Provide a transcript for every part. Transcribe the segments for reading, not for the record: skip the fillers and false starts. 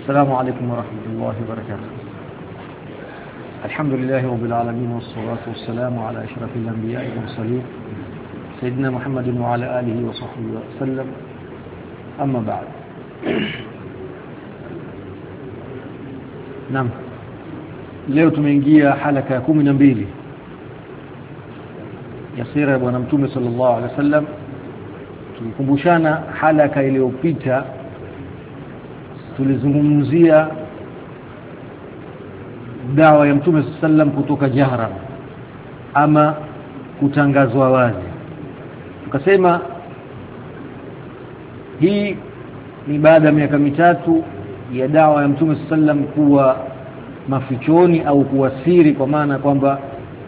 السلام عليكم ورحمة الله وبركاته. الحمد لله رب العالمين والصلاة والسلام على أشرف الأنبياء والمرسلين سيدنا محمد وعلى آله وصحبه وسلم. أما بعد. نعم. leo tumeingia halaka ya 12 ya sira ya bwana mtume sallallahu alaihi wasallam, tukikumbushana halaka iliyopita tulizungumzia dawa ya mtume sallam kutoka jahran ama kutangazwa wazi. Tukasema hii ni baada ya miaka mitatu ya dawa ya mtume sallam kuwa mafichoni au kuwa siri, kwa maana kwamba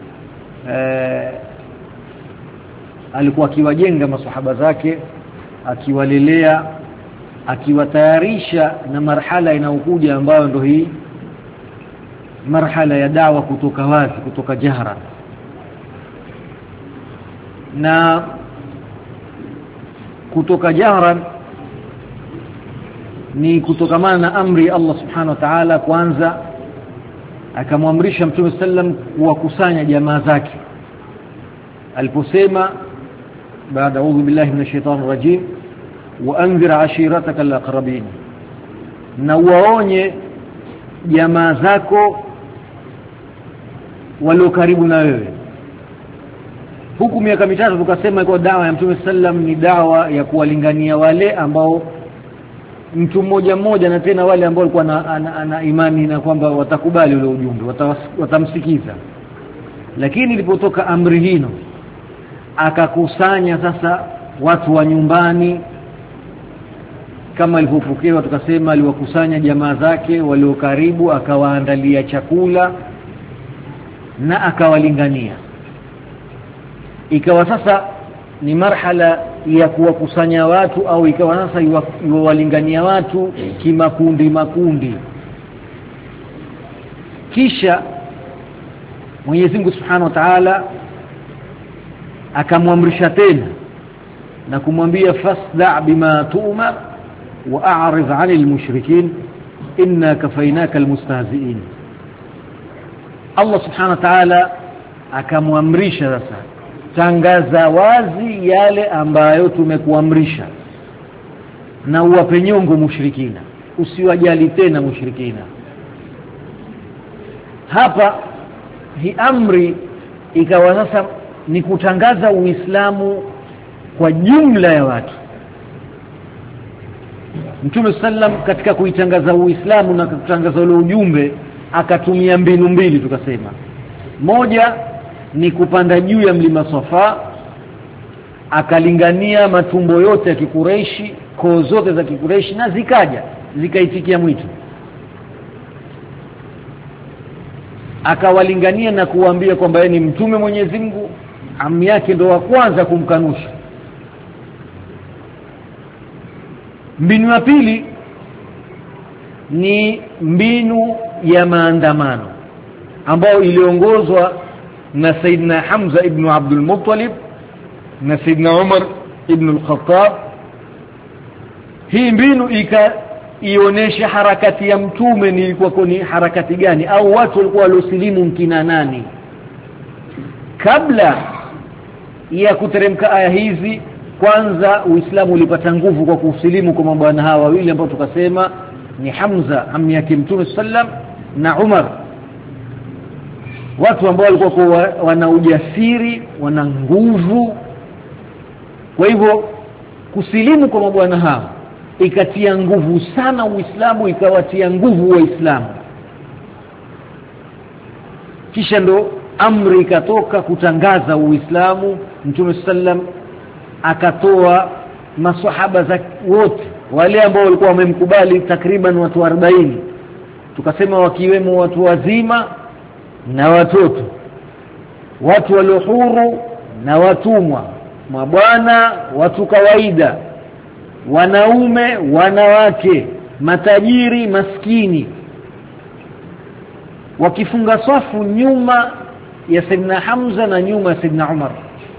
alikuwa akiwajenga maswahaba zake, akiwalelea, akiwatayarisha na marhala inayokuja ambayo ndio hii marhala ya dawa kutoka wazi, kutoka jahra. Na kutoka jahra ni kutokamana na amri Allah subhanahu wa ta'ala. Kwanza akamwamrisha mtume sallam kuwakusanya jamaa zake aliposema baada a'udhu billahi minash shaitani rajim wa anzir ashirataka alaqrabin, na waonye jamaa zako walio karibu na wewe. Huku miaka mitatu tukasema kwa dawa ya mtume sallam ni dawa ya kuwalingania wale ambao mtu mmoja mmoja, na tena wale ambao walikuwa ana imani na kwamba watakubali ule ujumbe, watamsikiza. Lakini ilipotoka amri hino akakusanya sasa watu wa nyumbani, kama alipopokewa tukasema aliwakusanya jamaa zake walio karibu, akawaandalia chakula na akawalingania. Ikawa sasa ni marhala ya kuwakusanya watu, au ikawa sasa iwalingania watu kimakundi makundi. Kisha Mwenyezi Mungu Subhanahu wa Ta'ala akamwamrisha tena na kumwambia fasda' bima tu'mar wa a'rid 'anil mushrikin inna kafaynaka almustahzi'in. Allah Subhanahu wa Ta'ala akamwamrisha sasa, tangaza wazi yale ambayo tumekuamrisha na uwape nyongo mushrikina, usiwajali tena mushrikina. Hapa hii amri ikawa sasa ni kutangaza Uislamu kwa jumla ya watu. Mtume sallam katika kuitangaza Uislamu na kutangaza ule ujumbe akatumia mbinu mbili tukasema. Moja ni kupanda juu ya mlima Safa, akalingania matumbo yote ya Kikureishi, koo zote za Kikureishi, na zikaitikia mwito. Akawalingania na kuambia kwamba yeye ni mtume Mwenyezi Mungu, ammi yake ndo wa kwanza kumkanusha. Mbinu ya pili ni mbinu ya maandamano ambayo iliongozwa na Saidina Hamza ibn Abdul Muttalib na Saidina Umar ibn al-Khattab. Hii mbinu ionesha harakati ya mtume ni ilikuwa ni harakati gani, au watu walikuwa waliosilimu mkina nani. Kabla ya kuteremka aya hizi, kwanza Uislamu ulipata nguvu kwa kusilimu kwa mabwana hawa wawili ambao tukasema ni Hamza ammi yake Mtume sallam na Umar, watu ambao walikuwa wana ujasiri, wana nguvu. Kwa hivyo kusilimu kwa mabwana hawa ikatia nguvu sana Uislamu, ikawatia nguvu Waislamu. Kisha ndo amri ikatoka kutangaza Uislamu. Mtume sallam akatoa maswahaba za wote wale ambao walikuwa wamemkubali, takriban watu 40, tukasema wakiwemo watu wazima na watoto, watu walio huru na watumwa, mabwana, watu kawaida, wanaume, wanawake, matajiri, maskini, wakifunga safu nyuma ya Saidina Hamza na nyuma ya Saidina Umar,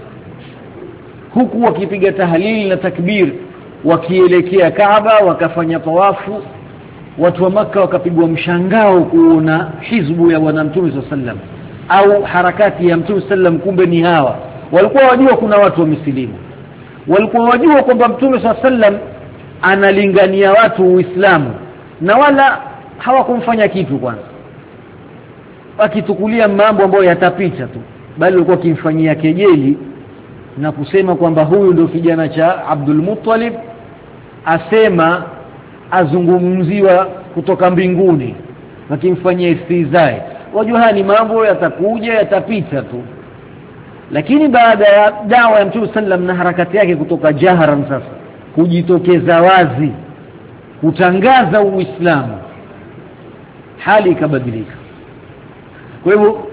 huku wakipiga tahlil na takbir, wakielekea Kaaba, wakafanya tawafu watu wa Makka wakapigwa mshangao kuona hizbu ya bwana Mtume sallam au harakati ya Mtume sallam, kumbe ni hawa. Walikuwa wajua kuna watu wa mislimu, walikuwa wajua kwamba Mtume sallam analingania watu Uislamu, na wala hawakumfanya kitu kwanza, wakitukulia mambo ambayo yatapita tu, bali walikuwa kimfanyia kejeli na kusema kwamba huyu ndio kijana cha Abdul Muttalib, asema azungumziwa kutoka mbinguni, wakimfanyia istizai. Wajua ni mambo yatakuja yatapita tu. Lakini baada ya dawa ya Mtume sallam na harakati yake kutoka jaharan, sasa kujitokeza wazi kutangaza Uislamu, hali ikabadilika. Kwa hivyo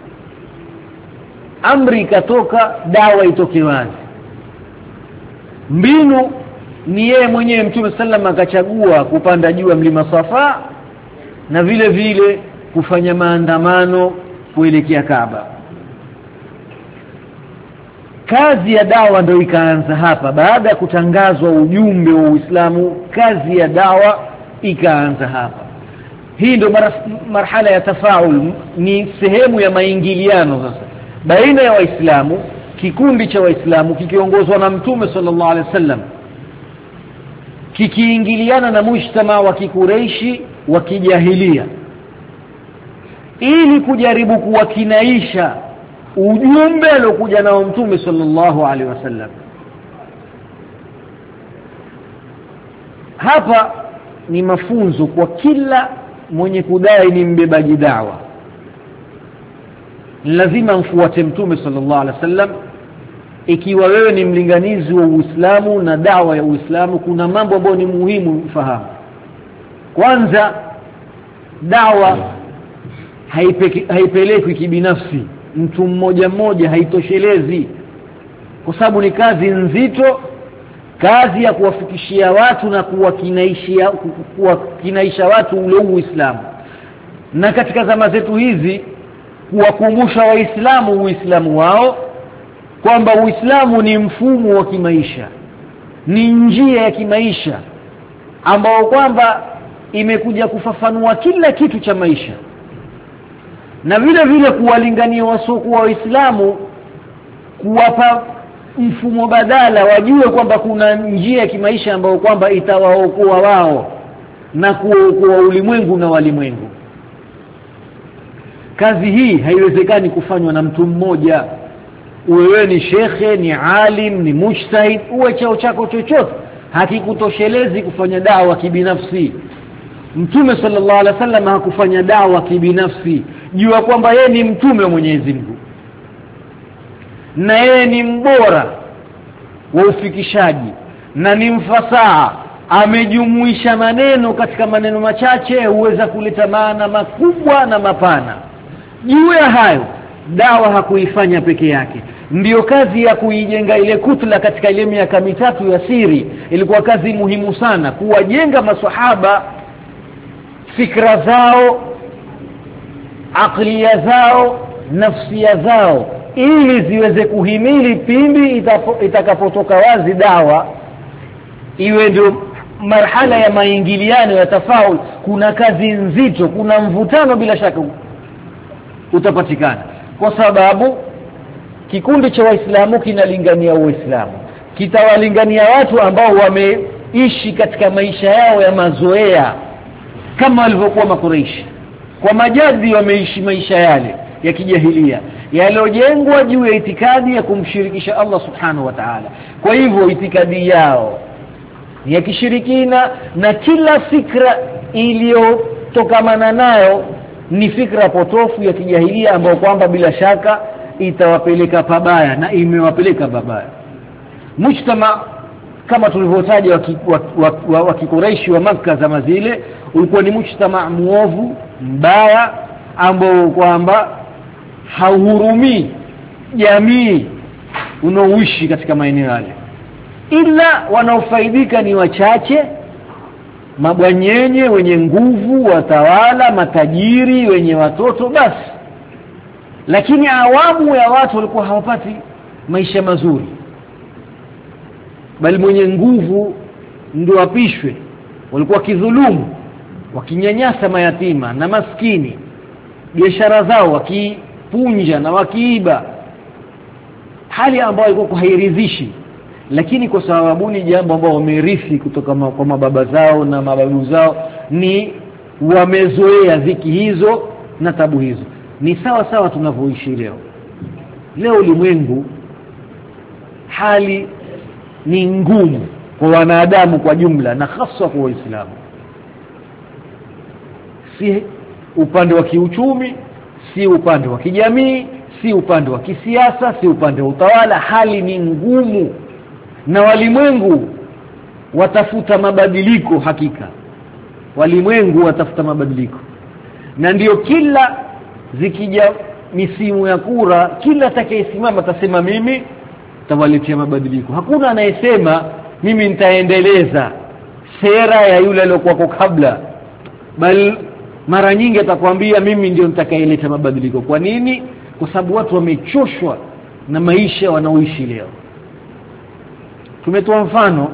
amri ikatoka dawa itoke wazi. Mbinu ni yeye mwenyewe Mtume sallam akachagua kupanda juu ya mlima Safa na vile vile kufanya maandamano kuelekea Kaaba. Kazi ya dawa ndio ikaanza hapa. Baada ya kutangazwa ujumbe wa Uislamu, kazi ya dawa ikaanza hapa. Hii ndio marhala ya tafaul, ni sehemu ya maingiliano sasa baina ya Waislamu, kikundi cha Waislamu kikiongozwa na Mtume sallallahu alaihi wasallam kikiingiliana na mujtama wa Kikureishi wa kijahilia, ili kujaribu kuwakinaisha ujumbe aliokuja nao Mtume sallallahu alaihi wasallam. Hapa ni mafunzo kwa kila mwenye kudai ni mbebaji dawa. Lazima mfuate Mtume sallallahu alaihi wasallam. Ikiwa wewe ni mlinganizi wa Uislamu na dawa ya Uislamu, kuna mambo ambayo ni muhimu ufahamu. Kwanza, dawa haipelekwi kibinafsi, mtu mmoja mmoja haitoshelezi, kwa sababu ni kazi nzito, kazi ya kuwafikishia watu na kuwakinaisha watu ule Uislamu. Na katika zama zetu hizi kuwakumbusha Waislamu Uislamu wao, kwamba Uislamu ni mfumo wa kimaisha, ni njia ya kimaisha ambao kwamba imekuja kufafanua kila kitu cha maisha, na vile vile kuwalingania wasiokuwa Waislamu, kuwapa mfumo badala, wajue kwamba kuna njia ya kimaisha ambayo kwamba itawaokoa wao na kuokoa ulimwengu na walimwengu. Kazi hii haiwezekani kufanywa na mtu mmoja. Wewe ni shekhe, ni alim, ni mujtahid, uwe chao chako chochote, hakikutoshelezi kufanya dawa kibinafsi. Mtume sallallahu alaihi wasallam hakufanya dawa kibinafsi. Jua kwamba yeye ni mtume wa Mwenyezi Mungu na yeye ni mbora wa ufikishaji na ni mfasaha. Amejumuisha maneno katika maneno machache huweza kuleta maana makubwa na mapana. Juu ya hayo, dawa hakuifanya peke yake. Ndiyo kazi ya kuijenga ile kutla katika ile miaka mitatu ya siri. Ilikuwa kazi muhimu sana kuwajenga maswahaba, fikra zao, aklia zao, nafsia zao, ili ziweze kuhimili pindi itakapotoka wazi dawa. Iwe ndio marhala ya maingiliano ya tafaul. Kuna kazi nzito, kuna mvutano bila shaka utapatikana, kwa sababu kikundi cha Waislamu kinalingania Uislamu, kitawalingania watu ambao wameishi katika maisha yao ya mazoea kama walivyokuwa Makuraishi. Kwa majadi wameishi maisha yale ya kijahilia yaliyojengwa juu ya itikadi ya kumshirikisha Allah subhanahu wa ta'ala. Kwa hivyo itikadi yao ya kishirikina, na kila fikra iliyotokamana nayo ni fikra potofu ya kijahilia ambayo kwamba bila shaka itawapeleka pabaya na imewapeleka pabaya. Mujtama kama tulivyotaja wa Kikureishi wa Makka zama zile ulikuwa ni mujtama muovu, mbaya, ambao kwamba hauhurumii jamii unaoishi katika maeneo yale, ila wanaofaidika ni wachache, mabwanyenye wenye nguvu, watawala, matajiri, wenye watoto basi. Lakini awamu ya watu walikuwa hawapati maisha mazuri, bali mwenye nguvu ndio apishwe. Walikuwa kidhulumu, wakinyanyasa mayatima na maskini, biashara zao wakipunja na wakiiba, hali ambayo ilikuwa hairidhishi, lakini kwa sababu ni jambo ambalo wamerithi kutoka kwa mababa zao na mababu zao, ni wamezoea dhiki hizo na tabu hizo. Ni sawa sawa tunavyoishi leo ulimwengu, hali ni ngumu kwa wanadamu kwa jumla na hasa kwa Waislamu, si upande wa kiuchumi, si upande wa kijamii, si upande wa kisiasa, si upande wa utawala. Hali ni ngumu na walimwengu watafuta mabadiliko. Hakika walimwengu watafuta mabadiliko, na ndio kila zikija misimu ya kura, kila atakayesimama atasema mimi tawaletea mabadiliko. Hakuna anayesema mimi nitaendeleza sera ya yule aliyokuwa kabla, bali mara nyingi atakwambia mimi ndio nitakayeleta mabadiliko. Kwa nini? Kwa sababu watu wamechoshwa na maisha wanaoishi leo. Tumetoa mfano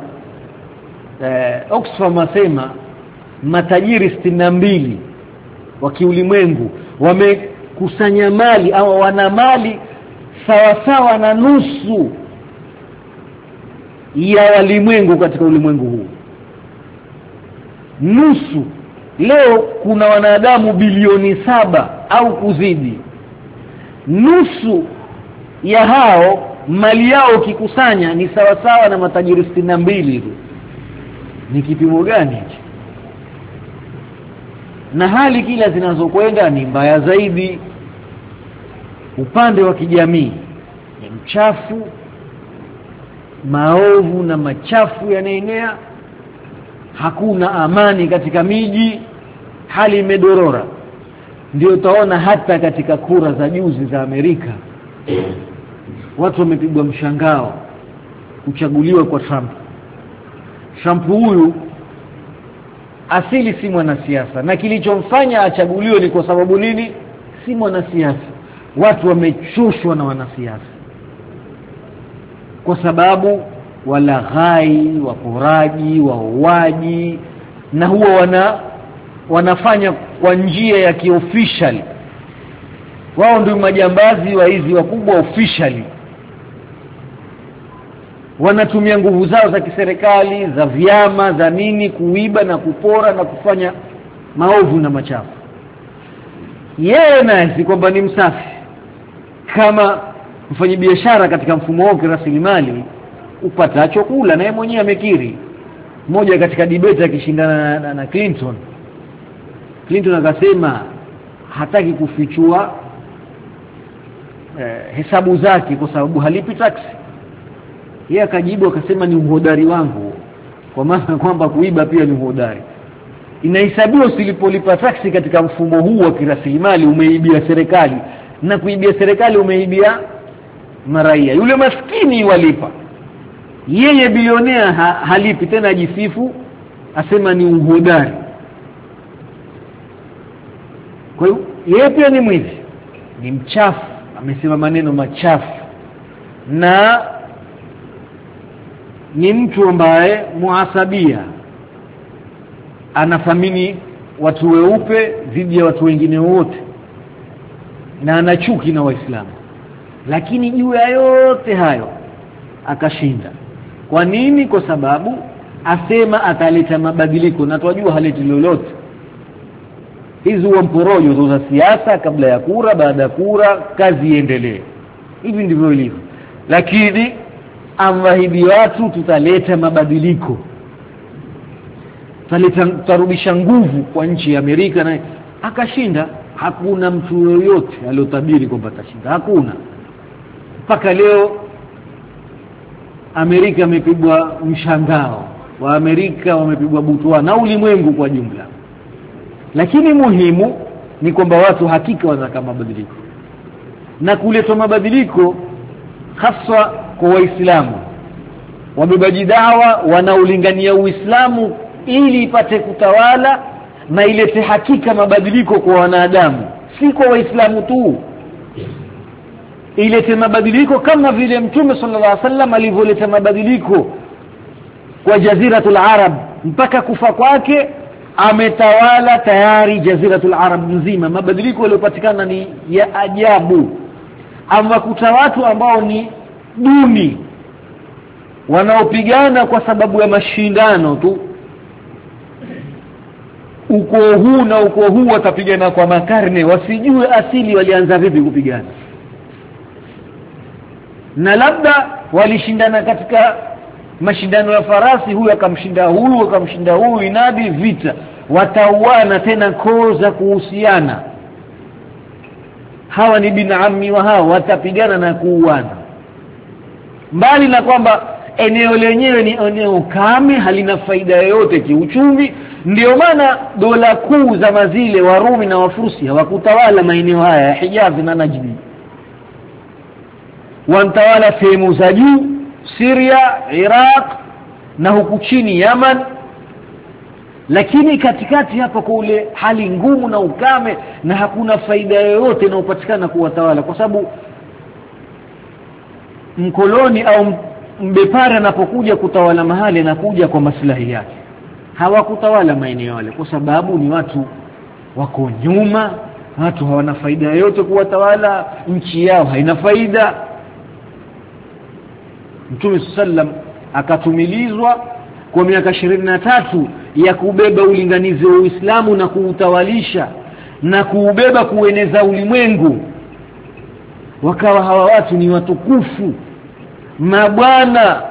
Oxfam wasema matajiri 62 wa kiulimwengu wamekusanya mali au wana mali sawa na nusu ya walimwengu katika ulimwengu huu. Nusu. Leo kuna wanadamu bilioni 7 au kuzidi. Nusu ya hao mali yao kikusanya ni sawa na matajiri 62 tu. Ni kipimo gani hicho? Na hali kila zinazokwenda ni mbaya zaidi. Upande wa kijamii ni mchafu, maovu na machafu yanaenea, hakuna amani katika miji, hali imedorora. Ndio utaona hata katika kura za juzi za Amerika watu wamepigwa mshangao kuchaguliwa kwa Trump. Trump huyu asili si mwanasiasa, na kilichomfanya achaguliwe ni kwa sababu nini? Si mwanasiasa. Watu wamechoshwa na wanasiasa kwa sababu walaghai, waporaji, wauaji, na huwa wanafanya kwa njia ya kiofficial. Wao ndio majambazi wa hizi wakubwa officially. Wanatumia nguvu zao za kiserikali, za vyama, za nini, kuiba na kupora na kufanya maovu na machafu. Yeye naye si kwamba ni msafi. Kama mfanyabiashara katika mfumo wake rasilimali upatacho kula, naye mwenyewe amekiri. Mmoja katika debate akishindana na Clinton akasema hataki kufichua hesabu zake kwa sababu halipi tax. Yeye akajibu akasema ni uhodari wangu, kwa maana kwamba kuiba pia ni uhodari. Inahesabiwa usilipolipa tax katika mfumo huu wa kirasilimali umeibia serikali, na kuibia serikali umeibia maraia. Yule maskini walipa, yeye bilionea halipi, tena ajisifu asema ni uhodari. Kwa hiyo yeye pia ni mwizi, ni mchafu, amesema maneno machafu, na ni mtu ambaye muasabia, anathamini watu weupe dhidi ya watu wengine wote, na anachuki na Waislamu. Lakini juu ya yote hayo akashinda. Kwa nini? Kwa sababu asema ataleta mabadiliko, na tunajua haleti lolote. Hizi huwa mporojo za siasa, kabla ya kura, baada ya kura, kazi iendelee. Hivi ndivyo ilivyo. Lakini amwahidi watu tutaleta mabadiliko, tutarudisha nguvu kwa nchi ya Amerika, na akashinda. Hakuna mtu yoyote aliyotabiri kwamba atashinda, hakuna. Mpaka leo Amerika imepigwa mshangao, wa Amerika wamepigwa butwa na ulimwengu kwa jumla. Lakini muhimu ni kwamba watu hakika wanataka mabadiliko, na kuleta mabadiliko hasa kwa Waislamu. Wabebaji dawa wanaulingania Uislamu ili ipate kutawala na ilete hakika mabadiliko kwa wanadamu, si kwa Waislamu tu. Ilete mabadiliko kama vile Mtume sallallahu alaihi wasallam alivyoleta mabadiliko kwa Jaziratul Arab mpaka kufa kwake. ametawala tayari jaziratul arab nzima. Mabadiliko yaliyopatikana ni ya ajabu. Amakuta watu ambao ni duni wanaopigana kwa sababu ya mashindano tu, ukoo huu na ukoo huu watapigana kwa makarne, wasijue asili walianza vipi kupigana, na labda walishindana katika mashindano ya farasi, huyu akamshinda huyu akamshinda huyu, inadi vita, watauana tena koza kuhusiana. Hawa ni binami wa hawa, watapigana na kuuana. Mbali na kwamba eneo lenyewe ni eneo kame, halina faida yoyote kiuchumi. Ndio maana dola kuu za mazile Warumi na Wafursi hawakutawala maeneo haya ya Hijaz na Najdi. Wantawala sehemu za juu Syria, Iraq na huku chini Yaman. Lakini katikati hapa kule hali ngumu na ukame, na hakuna faida yoyote inayopatikana kuwatawala, kwa sababu mkoloni au mbepara anapokuja kutawala mahali na kuja kwa maslahi yake. Hawakutawala maeneo yale kwa sababu ni watu wako nyuma, watu hawana faida yoyote kuwatawala, nchi yao haina faida. Mtume sallam akatumilizwa kwa miaka 23 ya kubeba ulinganizi wa Uislamu na kuutawalisha na kuubeba kueneza ulimwengu. Wakawa hawa watu ni watukufu, mabwana,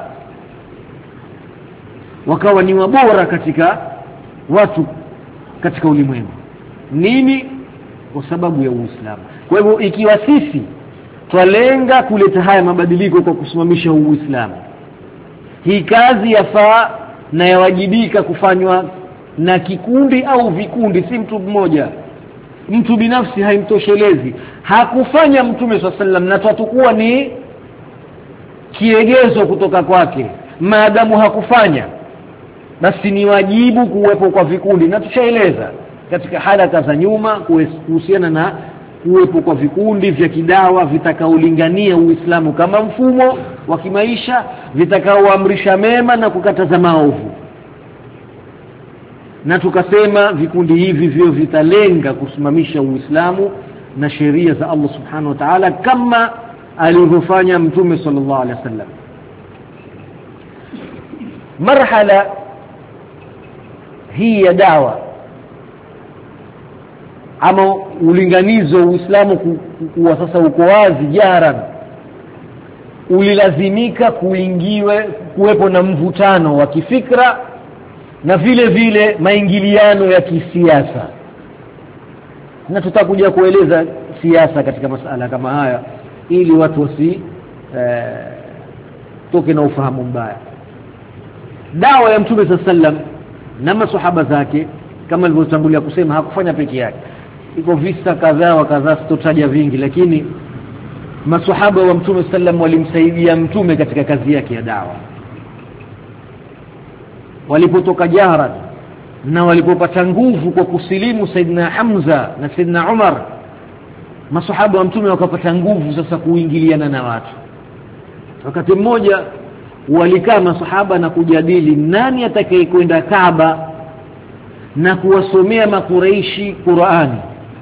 wakawa ni wabora katika watu katika ulimwengu. Nini? Kwa sababu ya Uislamu. Kwa hivyo ikiwa sisi twalenga kuleta haya mabadiliko kwa kusimamisha Uislamu, hii kazi yafaa na yawajibika kufanywa na kikundi au vikundi, si mtu mmoja. Mtu binafsi haimtoshelezi. Hakufanya Mtume SAW na tutakuwa ni kiegezo kutoka kwake. Maadamu hakufanya, basi ni wajibu kuwepo kwa vikundi, na tushaeleza katika halaka za nyuma kuhusiana na kuwepo kwa vikundi vya kidawa vitakaolingania Uislamu kama mfumo wa kimaisha, vitakaoamrisha mema na kukataza maovu. Na tukasema vikundi hivi vio vitalenga kusimamisha Uislamu na sheria za Allah Subhanahu wa Ta'ala kama alivyofanya Mtume sallallahu alaihi wasallam. Marhala hii ya dawa ama ulinganizo wa Uislamu kuwa sasa uko wazi jaran, ulilazimika kuwepo na mvutano wa kifikra na vile vile maingiliano ya kisiasa. Na tutakuja kueleza siasa katika masala kama haya ili watu wasi toke na ufahamu mbaya. Dawa ya Mtume sallam na maswahaba zake kama nilivyotangulia kusema hakufanya peke yake. Iko visa kadhaa wa kadhaa, sitotaja vingi, lakini maswahaba wa Mtume sallam walimsaidia Mtume katika kazi yake ya dawa. Walipotoka Jahran na walipopata nguvu kwa kusilimu Saidina Hamza na Saidina Umar, maswahaba wa Mtume wakapata nguvu sasa kuingiliana na watu. Wakati mmoja walikaa maswahaba na kujadili nani atakayekwenda Kaaba na kuwasomea makureishi Qur'ani.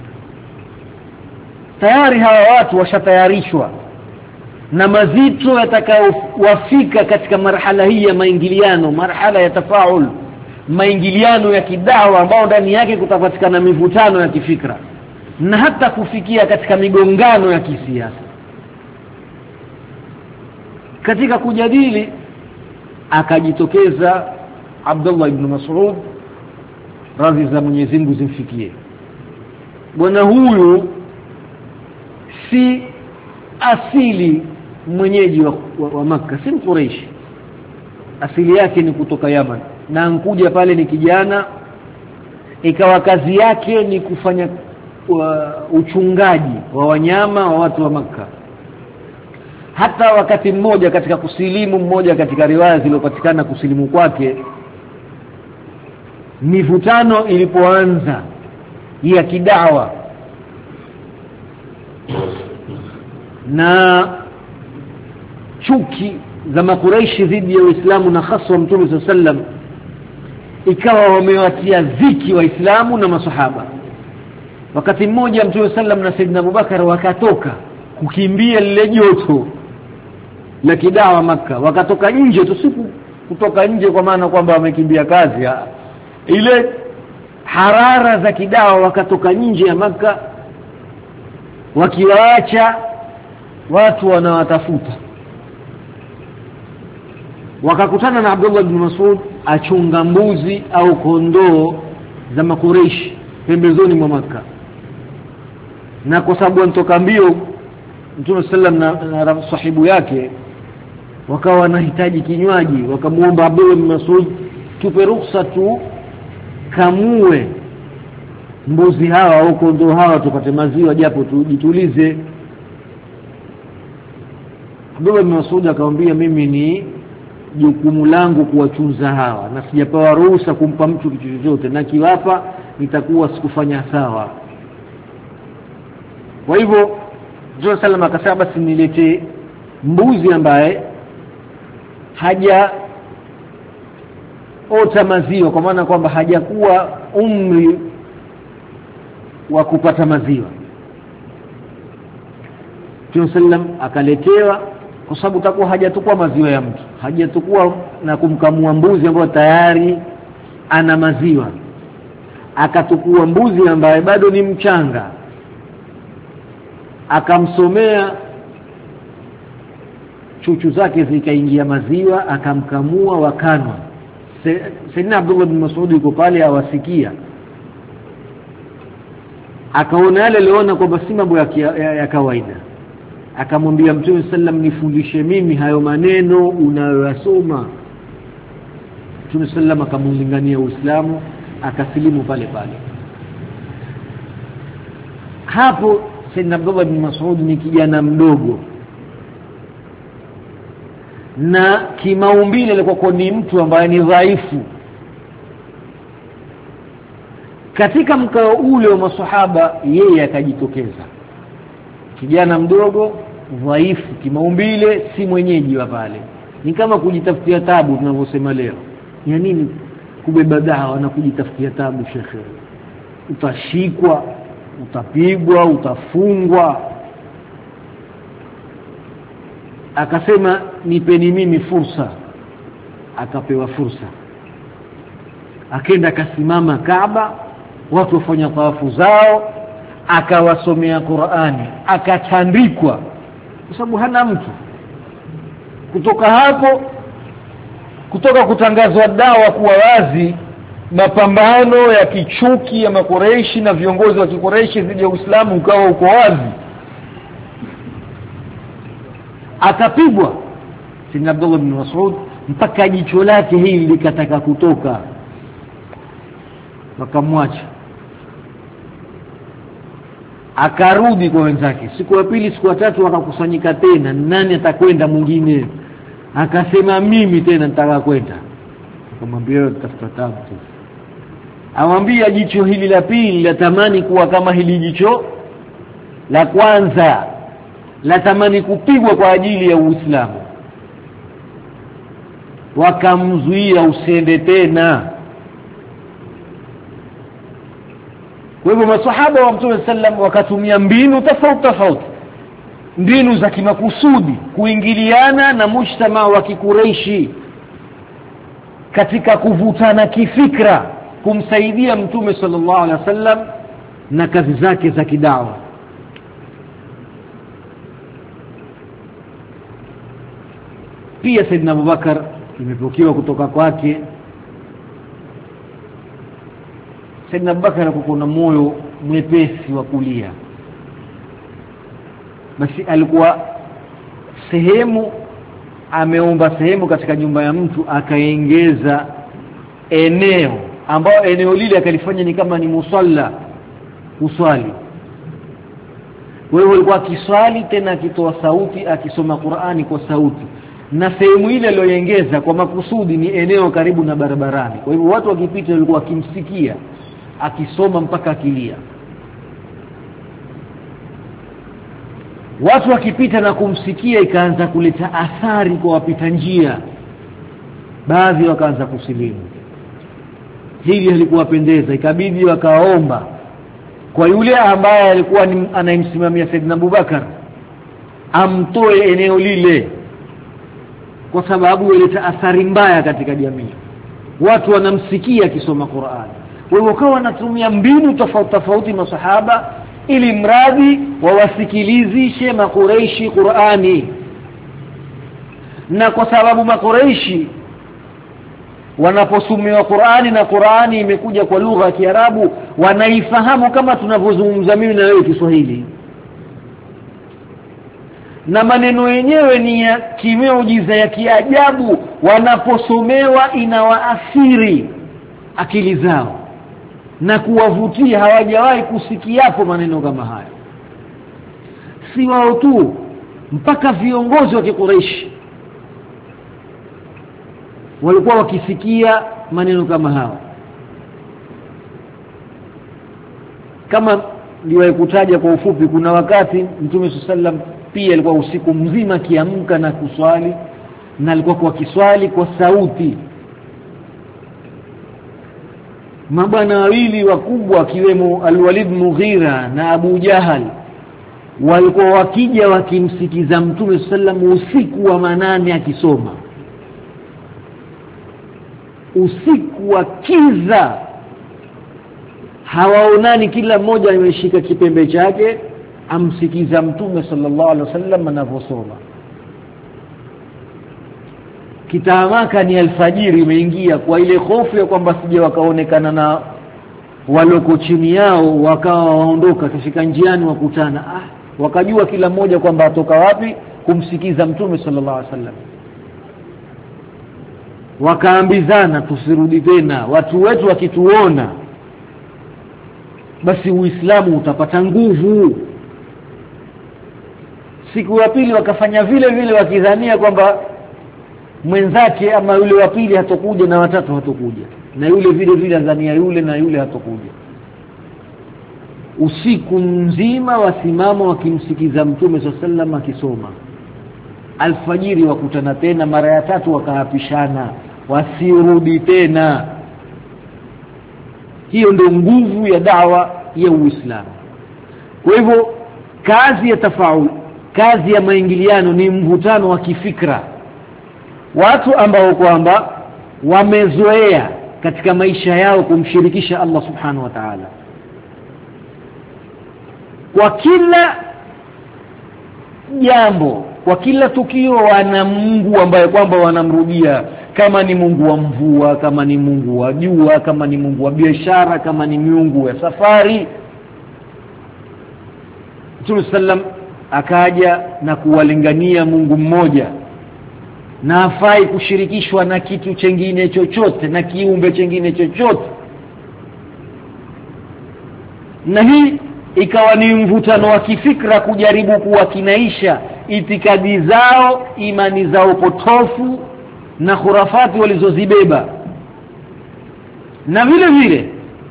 Tayari hawa watu washatayarishwa na mazito yatakayowafika katika marhala hii ya maingiliano, marhala ya tafaul, maingiliano ya kidawa ambao ndani yake kutapatikana mivutano ya kifikra na hata kufikia katika migongano ya kisiasa. Katika kujadili akajitokeza Abdullah ibn Mas'ud, radhi za Mwenyezi Mungu zimfikie. Bwana huyu si asili mwenyeji wa Makka, si Quraysh, asili yake ni kutoka Yaman, na ankuja pale ni kijana, ikawa kazi yake ni kufanya uchungaji wa wanyama wa watu wa Makka. Hata wakati mmoja katika kusilimu, mmoja katika riwaya zilizopatikana kusilimu kwake, mivutano ilipoanza ya kidawa na chuki za Makuraishi dhidi ya Uislamu na hasa Mtume sallam, ikawa wamewatia dhiki waislamu na masahaba. Wakati mmoja Mtume sallam na Saidina Abubakar wakatoka kukimbia lile joto la kidawa Makka, wakatoka nje tu, siku kutoka nje kwa maana kwamba wamekimbia kazi, ile harara za kidawa, wakatoka nje ya Makka wakiwaacha watu wanawatafuta. Wakakutana na Abdullah ibn Mas'ud achunga mbuzi au kondoo za Makureishi pembezoni mwa Makka, na kwa sababu anatoka mbio Mtume sallam na sahibu yake wakawa wanahitaji kinywaji, wakamuomba Abdullah ibn Mas'ud, tupe ruhusa tu kamue mbuzi hawa au kondoo hawa tupate maziwa japo tujitulize. Abdullah ibn Mas'ud akamwambia, mimi ni jukumu langu kuwachunza hawa na sijapewa ruhusa kumpa mtu kitu chochote, na kiwapa nitakuwa sikufanya sawa. Kwa hivyo Mtume sallam akasema, basi nilete mbuzi ambaye haja ota maziwa, kwa maana kwamba hajakuwa umri wa kupata maziwa. Mtume sallam akaletewa, kwa sababu takuwa hajatukua maziwa ya mtu, hajatukua na kumkamua mbuzi ambaye tayari ana maziwa, akatukua mbuzi ambaye bado ni mchanga, akamsomea chuchu zake zikaingia maziwa, akamkamua wakanwa. Sayyidina Abdullah bin Mas'ud yuko pale awasikia, akaona yale aliona kwamba si mambo ya kawaida, akamwambia Mtume sallam, nifundishe mimi hayo maneno unayoyasoma. Mtume sallam akamlingania Uislamu, akasilimu pale pale. Hapo Sayyidina Abdullah bin Mas'ud ni kijana mdogo, na kimaumbile alikuwa ni mtu ambaye ni dhaifu. Katika mkao ule wa maswahaba yeye akajitokeza, kijana mdogo dhaifu kimaumbile, si mwenyeji wa pale. Ni kama kujitafutia tabu tunavyosema leo. Ya nini kubeba dawa na kujitafutia tabu shekhe? Utashikwa, utapigwa, utafungwa. Akasema, nipeni mimi fursa. Akapewa fursa, akaenda akasimama Kaaba, watu wafanya tawafu zao, akawasomea Qur'ani, akatandikwa kwa sababu hana mtu. Kutoka hapo, kutoka kutangazwa dawa kuwa wazi, mapambano ya kichuki ya Makureishi na viongozi wa Kikureishi dhidi ya Uislamu ukawa uko wazi. Akapigwa Sayyidina Abdullah bin Mas'ud mpaka jicho lake hili likataka kutoka, wakamwacha. Akarudi kwa wenzake, siku ya pili, siku ya tatu, wakakusanyika tena, nani atakwenda mwingine? Akasema, mimi tena nitaka kwenda. Akamwambia, tafuta tabu. Amwambia, jicho hili la pili latamani kuwa kama hili jicho la kwanza, latamani kupigwa kwa ajili ya Uislamu. Wakamzuia, usiende tena. Kwa hivyo maswahaba wa Mtume sallam wakatumia mbinu tofauti, mbinu za kimakusudi kuingiliana na mujtama wa Kikureishi katika kuvutana kifikra, kumsaidia Mtume sallallahu alaihi wasallam na kazi zake za kidawa. Pia Saidina Abubakar imepokewa kutoka kwake, Saidina Abubakar alikuwa na moyo mwepesi wa kulia. Basi alikuwa sehemu ameomba sehemu katika nyumba ya mtu, akaongeza eneo ambao eneo lile akalifanya ni kama ni musalla kuswali. Wewe alikuwa akiswali tena akitoa sauti, akisoma Qur'ani kwa sauti, na sehemu ile aliyoongeza kwa makusudi ni eneo karibu na barabarani. Kwa hivyo watu wakipita walikuwa wakimsikia akisoma mpaka akilia. Watu wakipita na kumsikia ikaanza kuleta athari kwa wapita njia, baadhi wakaanza kusilimu. hili halikuwapendeza, ikabidi wakaomba kwa yule ambaye alikuwa anayemsimamia Saidina Abubakar amtoe eneo lile, kwa sababu ileta athari mbaya katika jamii. Watu wanamsikia akisoma Qur'an. Wao wakawa wanatumia mbinu tofauti tofauti masahaba ili mradi wawasikilizishe makureishi Qur'ani. Na kwa sababu makureishi wanaposomewa Qur'ani na Qur'ani imekuja kwa lugha ya Kiarabu, wanaifahamu kama tunavyozungumza mimi na wewe Kiswahili, na maneno yenyewe ni ya kimeujiza ya kiajabu. Wanaposomewa inawaathiri akili zao na kuwavutia, hawajawahi kusikiapo maneno kama haya. Si wao tu, mpaka viongozi wa Quraysh walikuwa wakisikia maneno kama hayo. Kama niliwahi kutaja kwa ufupi, kuna wakati Mtume sallam pia alikuwa usiku mzima kiamka na kuswali, na alikuwa kwa kiswali kwa sauti. Mabwana wawili wakubwa kiwemo Al-Walid Mughira na Abu Jahal walikuwa wakija wakimsikiza Mtume sallam usiku wa manane akisoma, usiku wa kiza, hawaonani, kila mmoja ameshika kipembe chake amsikiza Mtume sallallahu alaihi wasallam anavyosoma. Kitamaka ni alfajiri imeingia, kwa ile hofu ya kwamba sije wakaonekana na waloko chini yao wakawa waondoka, kifika njiani wakutana, wakajua kila mmoja kwamba atoka wapi kumsikiza Mtume sallallahu alaihi wasallam. Wakaambizana, tusirudi tena, watu wetu wakituona basi Uislamu utapata nguvu. Siku ya pili wakafanya vile vile, wakidhania kwamba mwenzake ama yule wa pili hatokuja na watatu hatokuja, na yule vile vile dhania yule na yule hatokuja. Usiku mzima wasimama wakimsikiza Mtume sallallahu akisoma. Alfajiri wakutana tena mara ya tatu, wakahapishana wasirudi tena. Hiyo ndio nguvu ya da'wa ya Uislamu. Kwa hivyo kazi ya tafaul, kazi ya maingiliano ni mvutano wa kifikra. Watu ambao kwamba wamezoea katika maisha yao kumshirikisha Allah subhanahu wa ta'ala, kwa kila jambo, kwa kila tukio wana Mungu ambaye kwamba wanamrudia, kama ni Mungu wa mvua, kama ni Mungu wa jua, kama ni Mungu wa biashara, kama ni Mungu wa safari. Mtume sallam akaja na kuwalingania Mungu mmoja, na hafai kushirikishwa na kitu chengine chochote, na kiumbe chengine chochote. Na hii ikawa ni mvutano wa kifikra kujaribu kuwakinaisha itikadi zao, imani zao potofu na khurafati walizozibeba, na vile vile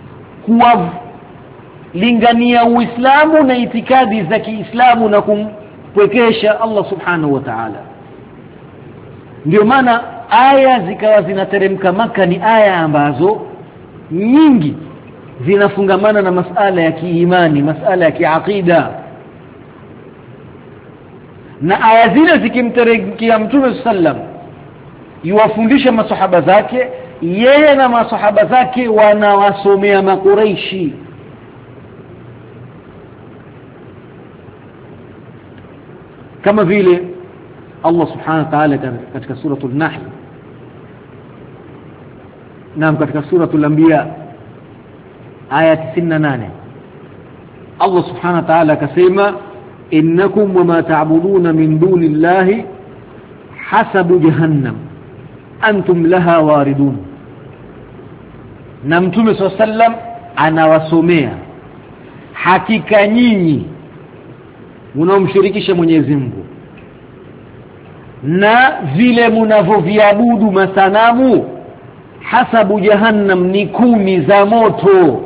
kuwalingania Uislamu na itikadi za Kiislamu na kumpwekesha Allah subhanahu wa ta'ala. Ndio maana aya zikawa zinateremka Maka, ni aya ambazo nyingi zinafungamana na masala ya kiimani, masala ya kiakida. Na aya zile zikimteremkia Mtume sallam yuwafundisha masahaba zake, yeye na masahaba zake wanawasomea makureishi. Kama vile Allah subhanahu wa ta'ala katika suratul Nahl, na katika suratul Anbiya aya 98, Allah subhanahu wa ta'ala akasema, innakum wama ta'buduna min dunillahi hasabu jahannam antum laha waridun. Na Mtume sallam anawasomea, hakika nyinyi mnaomshirikisha Mwenyezi Mungu na vile mnavoviabudu masanamu, hasabu jahannam, ni kuni za moto.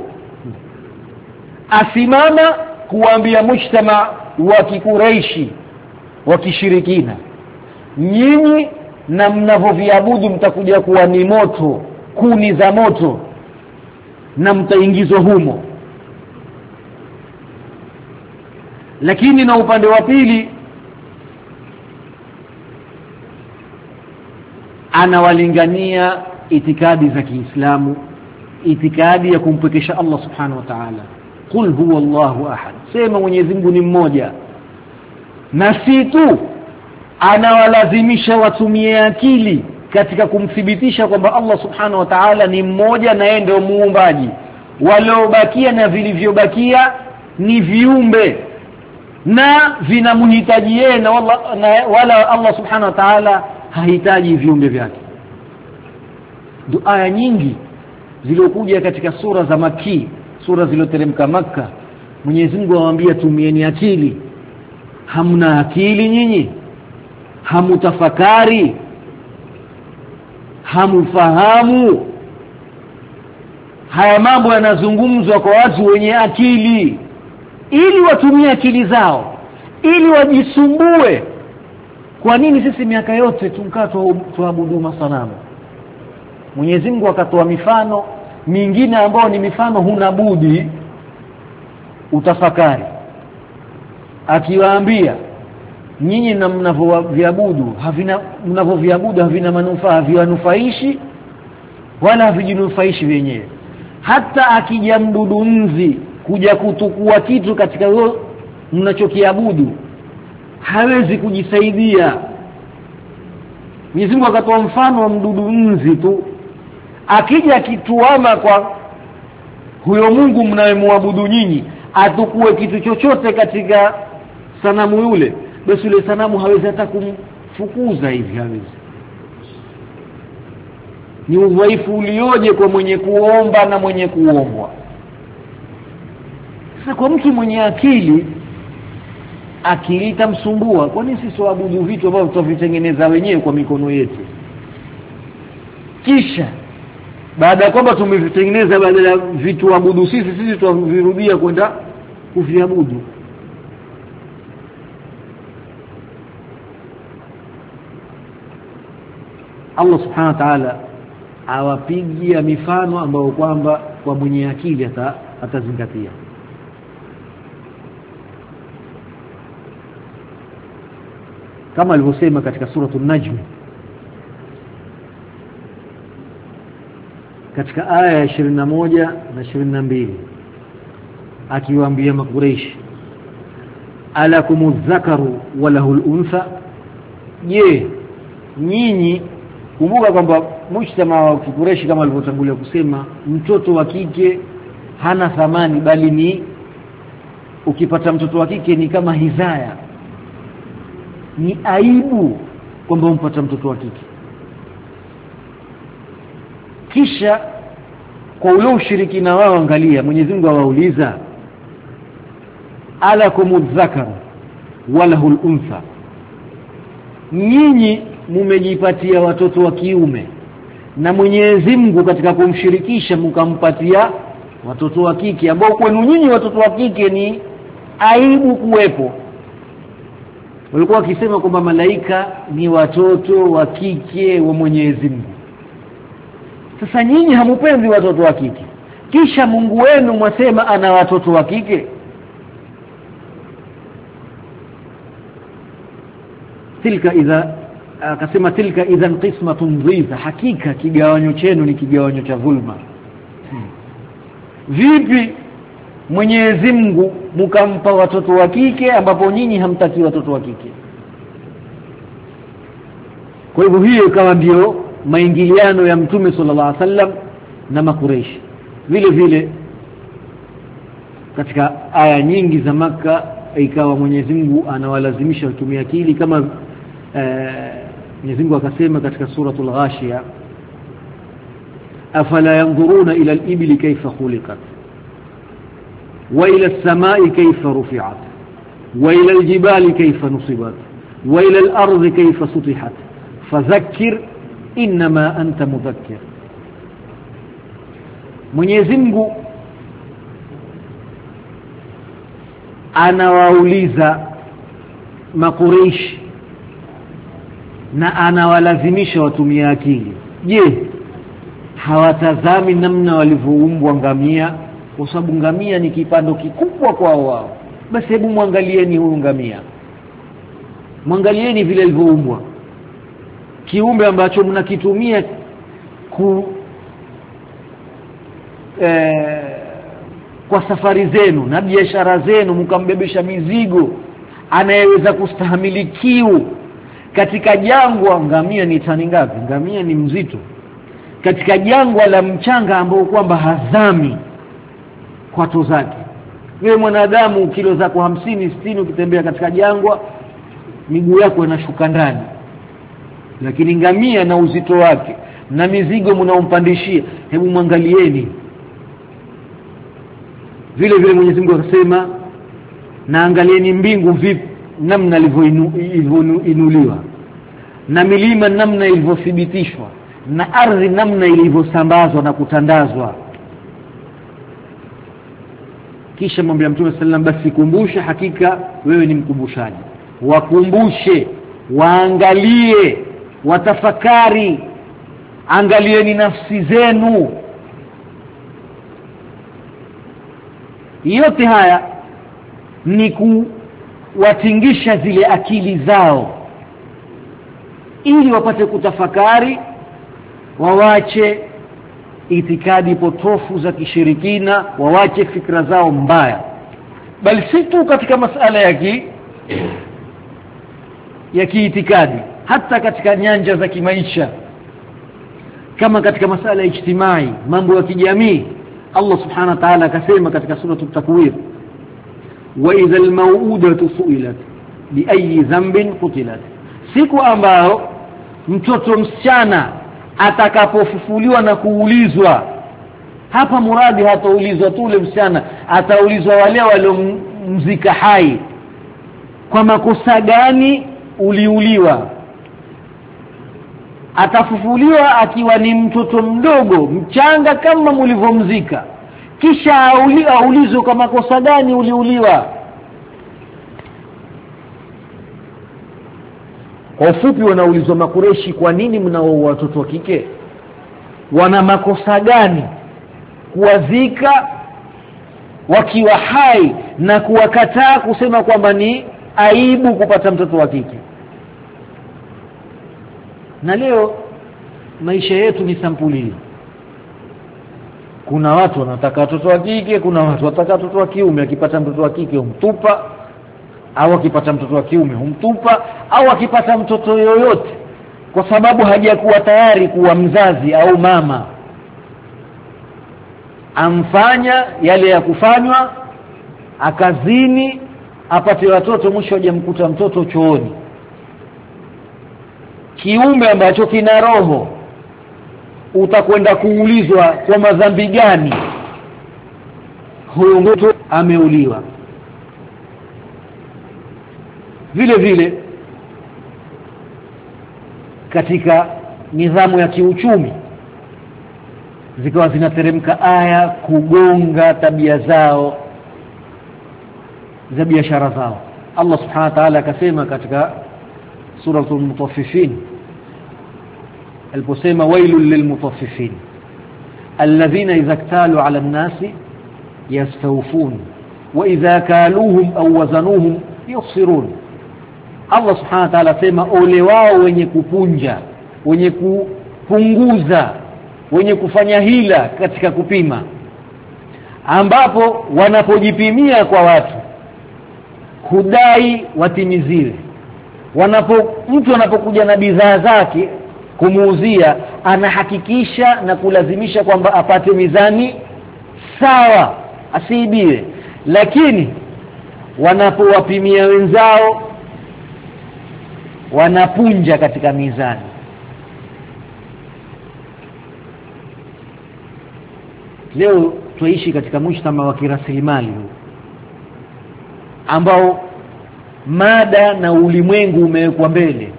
Asimama kuambia mujtama wa Kikureishi wa kishirikina, nyinyi na mnavoviabudu mtakuja kuwa ni moto, kuni za moto. na mtaingizwa humo. Lakini na upande wa pili anawalingania itikadi za Kiislamu, itikadi ya kumpekesha Allah subhanahu wa ta'ala. Qul huwa Allahu ahad, sema Mwenyezi Mungu ni mmoja. Na si tu anawalazimisha watumie akili katika kumthibitisha kwamba Allah subhanahu wa ta'ala ni mmoja na yeye ndio muumbaji, waliobakia na vilivyobakia ni viumbe na vinamhitaji yeye, na wala Allah subhanahu wa ta'ala hahitaji viumbe vyake. Aya nyingi zilizokuja katika sura za Maki, sura zilizoteremka Makka, Mwenyezi Mungu anawaambia tumieni akili. Hamna akili nyinyi? Hamutafakari? Hamufahamu? Haya mambo yanazungumzwa kwa watu wenye akili, ili watumie akili zao, ili wajisumbue. Kwa nini sisi miaka yote tunkaa tuabudu masanamu? Mwenyezi Mungu akatoa mifano mingine ambayo ni mifano huna budi utafakari, akiwaambia nyinyi na mnavyoviabudu havina manufaa, haviwanufaishi wala havijinufaishi wenyewe. Hata akija mdudu nzi kuja kutukua kitu katika hiyo mnachokiabudu, hawezi kujisaidia. Mwenyezi Mungu akatoa mfano wa mdudu nzi tu, akija kituama kwa huyo Mungu mnayemwabudu nyinyi, atukue kitu chochote katika sanamu yule, basi yule sanamu hawezi hata kumfukuza hivi, hawezi. Ni udhaifu ulioje kwa mwenye kuomba na mwenye kuombwa. Sasa kwa mtu mwenye akili, akili itamsumbua. Kwa nini sisi tuabudu vitu ambavyo tutavitengeneza wenyewe kwa mikono yetu, kisha baada ya kwamba tumevitengeneza, baada ya vitu abudu sisi tutavirudia kwenda kuviabudu? Allah subhanahu wa ta'ala awapigia mifano ambayo kwamba kwa mwenye akili atazingatia. Kama alivyosema katika suratul Najm katika aya ya 21 na 22, akiwaambia Makuraish, alakumuz zakaru wa lahul untha, je, nyinyi, kumbuka kwamba mujtama wa Quraysh kama alivyotangulia kusema, mtoto wa kike hana thamani, bali ni ukipata mtoto wa kike ni kama hizaya, ni aibu kwamba umpata mtoto wa kike. Kisha kwa ule ushirikina wao, angalia Mwenyezi Mungu awauliza, alakumuz zakaru wa lahul untha, nyinyi mumejipatia watoto wa kiume na Mwenyezi Mungu katika kumshirikisha mkampatia watoto wa kike, ambao kwenu nyinyi watoto wa kike ni aibu kuwepo. Walikuwa wakisema kwamba malaika ni watoto wa kike wa Mwenyezi Mungu. Sasa nyinyi hamupendi watoto wa kike, kisha Mungu wenu mwasema ana watoto wa kike. Akasema tilka idhan qismatun dhiza, hakika kigawanyo chenu ni kigawanyo cha dhulma. Vipi Mwenyezi Mungu mkampa watoto wa kike ambapo nyinyi hamtaki watoto wa kike? Kwa hivyo hiyo ikawa ndio maingiliano ya Mtume sallallahu alaihi wasallam na Makuraish. Vile vile katika aya nyingi za Makka ikawa Mwenyezi Mungu anawalazimisha kutumia akili, kama Mwenyezi Mungu akasema katika suratul Ghashiyah, afala yanzuruna ila al-ibli kayfa khuliqat wa ila as-samai kayfa rufi'at wa ila al-jibali kayfa nusibat wa ila al-ardi kayfa sutihat fadhakkir inma anta mudhakkir. Mwenyezi Mungu anawauliza Makuraish na anawalazimisha watumie akili. Je, hawatazami namna walivyoumbwa ngamia, kwa sababu ngamia ni kipando kikubwa kwa wao. Basi hebu muangalieni huyu ngamia, muangalieni vile alivyoumbwa, kiumbe ambacho mnakitumia kwa safari zenu na biashara zenu, mkambebesha mizigo, anayeweza kustahimili kiu katika jangwa. Ngamia ni tani ngapi? Ngamia ni mzito katika jangwa la mchanga ambao kwamba hazami kwato zake. Wewe mwanadamu kilo zako 50 60 ukitembea katika jangwa miguu yako inashuka ndani, lakini ngamia na uzito wake na mizigo mnaompandishia, hebu mwangalieni. Vile vile Mwenyezi Mungu akasema, na angalieni mbingu vipi namna ilivyoinuliwa, na milima namna ilivyothibitishwa, na ardhi namna ilivyosambazwa na kutandazwa. Kisha mwambie Mtume sallam, basi kumbusha, hakika wewe ni mkumbushaji. Wakumbushe, waangalie, watafakari, angalieni nafsi zenu. Yote haya ni kuwatingisha zile akili zao ili wapate kutafakari, wawache itikadi potofu za kishirikina, wawache fikra zao mbaya. Bali si tu katika masala ya kiitikadi, hata katika nyanja za kimaisha, kama katika masala ya ijtimai, mambo ya kijamii. Allah subhanahu wa ta'ala akasema katika sura at-Takwir, wa idha al-maw'udatu su'ilat bi ayyi dhanbin qutilat, siku ambayo mtoto msichana atakapofufuliwa na kuulizwa. Hapa muradi hataulizwa tu ule msichana, ataulizwa wale waliomzika hai, kwa makosa gani uliuliwa. Atafufuliwa akiwa ni mtoto mdogo mchanga kama mlivyomzika, kisha aulizwe kwa makosa gani uliuliwa. Kwa ufupi, wanaulizwa Makureshi, kwa nini mnao watoto wa kike? Wana makosa gani kuwazika wakiwa hai na kuwakataa kusema kwamba ni aibu kupata mtoto wa kike? Na leo maisha yetu ni sampuli. Kuna watu wanataka watoto wa kike, kuna watu wanataka watoto wa kiume. Akipata mtoto wa kike humtupa, au akipata mtoto wa kiume humtupa, au akipata mtoto yoyote, kwa sababu hajakuwa tayari kuwa mzazi au mama, amfanya yale ya kufanywa, akazini, apate watoto, mwisho hajamkuta mtoto chooni. Kiumbe ambacho kina roho, utakwenda kuulizwa kwa madhambi gani huyo mtoto ameuliwa. Vile vile katika nidhamu ya kiuchumi, zikawa zinateremka aya kugonga tabia zao za biashara zao. Allah subhanahu wa ta'ala akasema katika suratul Mutaffifin aliposema, wailul lilmutaffifin alladhina idha iktalu 'ala an-nasi yastawfun wa idha kaluhum aw wazanuhum yukhsirun. Allah subhanahu wa ta'ala asema, ole wao wenye kupunja, wenye kupunguza, wenye kufanya hila katika kupima, ambapo wanapojipimia kwa watu hudai watimiziwe. Mtu anapokuja na bidhaa zake kumuuzia, anahakikisha na kulazimisha kwamba apate mizani sawa, asiibiwe. Lakini wanapowapimia wenzao, wanapunja katika mizani. Leo tuishi katika mshtama wa kirasilimali ambao mada na ulimwengu umewekwa mbele.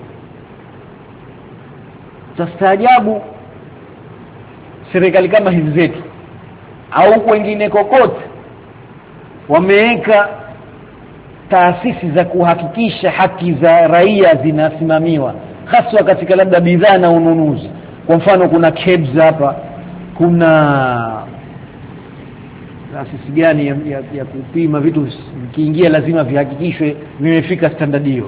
Tastaajabu serikali kama hizi zetu au wengine kokote wameweka taasisi za kuhakikisha haki za raia zinasimamiwa, hasa katika labda bidhaa na ununuzi. Kwa mfano kuna KEBS hapa, kuna asisi gani ya kupima vitu vikiingia lazima vihakikishwe vimefika standard hiyo.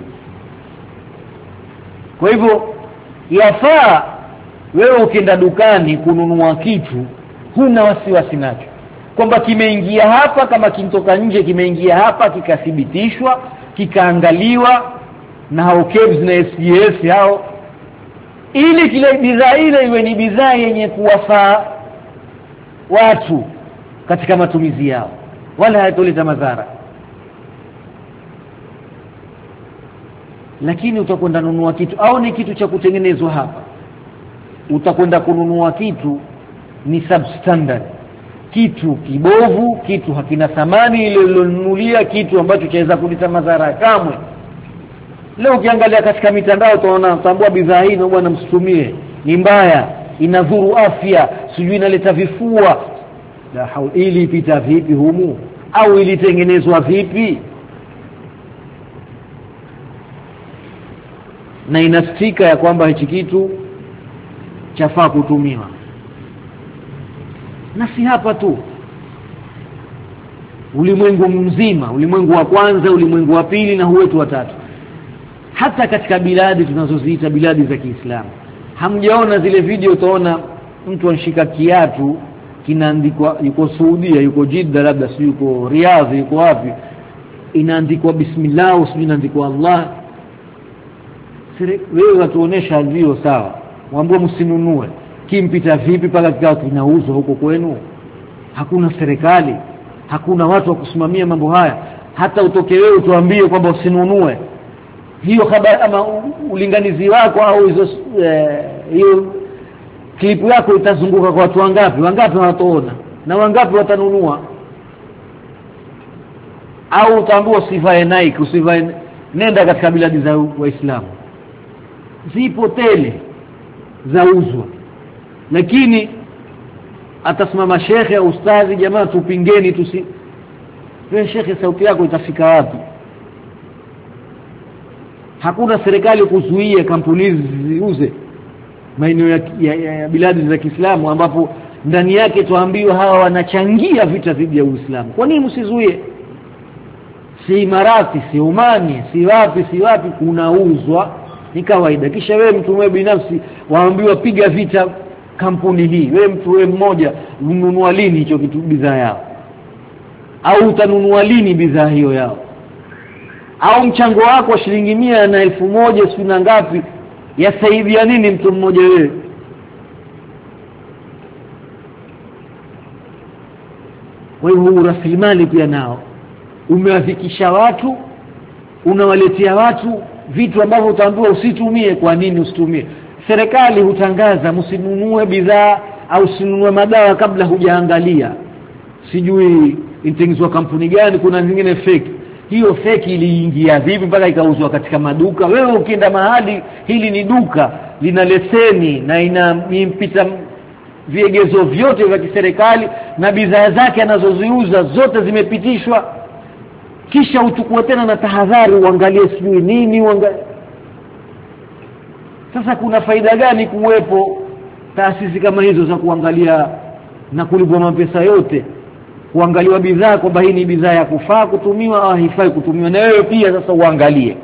Kwa hivyo yafaa wewe ukienda dukani kununua kitu huna wasiwasi nacho kwamba kimeingia hapa, kama kintoka nje kimeingia hapa kikathibitishwa kikaangaliwa na hao KEBS na SGS hao, ili kile bidhaa ile iwe ni bidhaa yenye kuwafaa watu katika matumizi yao wala haitoleta madhara. Lakini utakwenda kununua kitu au ni kitu cha kutengenezwa hapa, utakwenda kununua kitu ni substandard, kitu kibovu, kitu hakina thamani ile ulilonunulia, kitu ambacho chaweza kuleta madhara kamwe. Leo ukiangalia katika mitandao utaona tambua bidhaa hii na bwana msitumie, ni mbaya, inadhuru afya, sijui inaleta vifua. La haul, ili pita vipi humu au ilitengenezwa vipi? Na inastika ya kwamba hichi kitu chafaa kutumiwa. Na si hapa tu, ulimwengu mzima, ulimwengu wa kwanza, ulimwengu wa pili na wetu wa tatu, hata katika biladi tunazoziita biladi za Kiislamu. Hamjaona zile video? Utaona mtu anashika kiatu kinaandikwa, yuko Saudia, yuko Jeddah, labda si yuko Riyadh, yuko wapi, inaandikwa bismillah, usijui inaandikwa Allah. Wewe watuonesha ndio sawa, waambie msinunue. Kimpita vipi paka kikao kinauzwa huko kwenu? Hakuna serikali, hakuna watu wa kusimamia mambo haya. Hata utoke wewe utuambie kwamba usinunue, hiyo habari ama ulinganizi wako au hizo hiyo klipu yako itazunguka kwa watu wangapi? Wangapi wataona na wangapi watanunua? Au utaambiwa usivae Nike, usivae, nenda katika biladi za Waislamu zipo tele zauzwa. Lakini atasimama shekhe au ustadhi, jamaa tupingeni wewe shekhe, sauti yako itafika wapi? Hakuna serikali kuzuia kampuni ziuze maeneo ya biladi za Kiislamu ambapo ndani yake tuambiwa hawa wanachangia vita dhidi ya Uislamu. Kwa nini msizuie? Si Imarati, si Omani, si wapi kunauzwa, ni kawaida. Kisha wewe mtu mmoja binafsi waambiwa piga vita kampuni hii. Wewe mtu mmoja ununua lini hicho kitu, bidhaa yao? Au utanunua lini bidhaa hiyo yao? Au mchango wako wa shilingi 100 na 1000 si na ngapi yasaidia nini mtu mmoja wewe? Kwa hiyo rasilimali pia nao umewafikisha watu, unawaletea watu vitu ambavyo utaambiwa usitumie. Kwa nini usitumie? Serikali hutangaza msinunue bidhaa au usinunue madawa kabla hujaangalia sijui intengenezwa kampuni gani. Kuna zingine fake. Hiyo fake iliingia vipi mpaka ikauzwa katika maduka? Wewe ukienda mahali, hili ni duka lina leseni na inampita viegezo vyote vya kiserikali na bidhaa zake anazoziuza zote zimepitishwa, kisha uchukue tena na tahadhari uangalie sijui nini Sasa kuna faida gani kuwepo taasisi kama hizo za kuangalia na kulipwa mapesa yote kuangaliwa bidhaa kwamba hii ni bidhaa ya kufaa kutumiwa au haifai kutumiwa, na wewe pia sasa uangalie?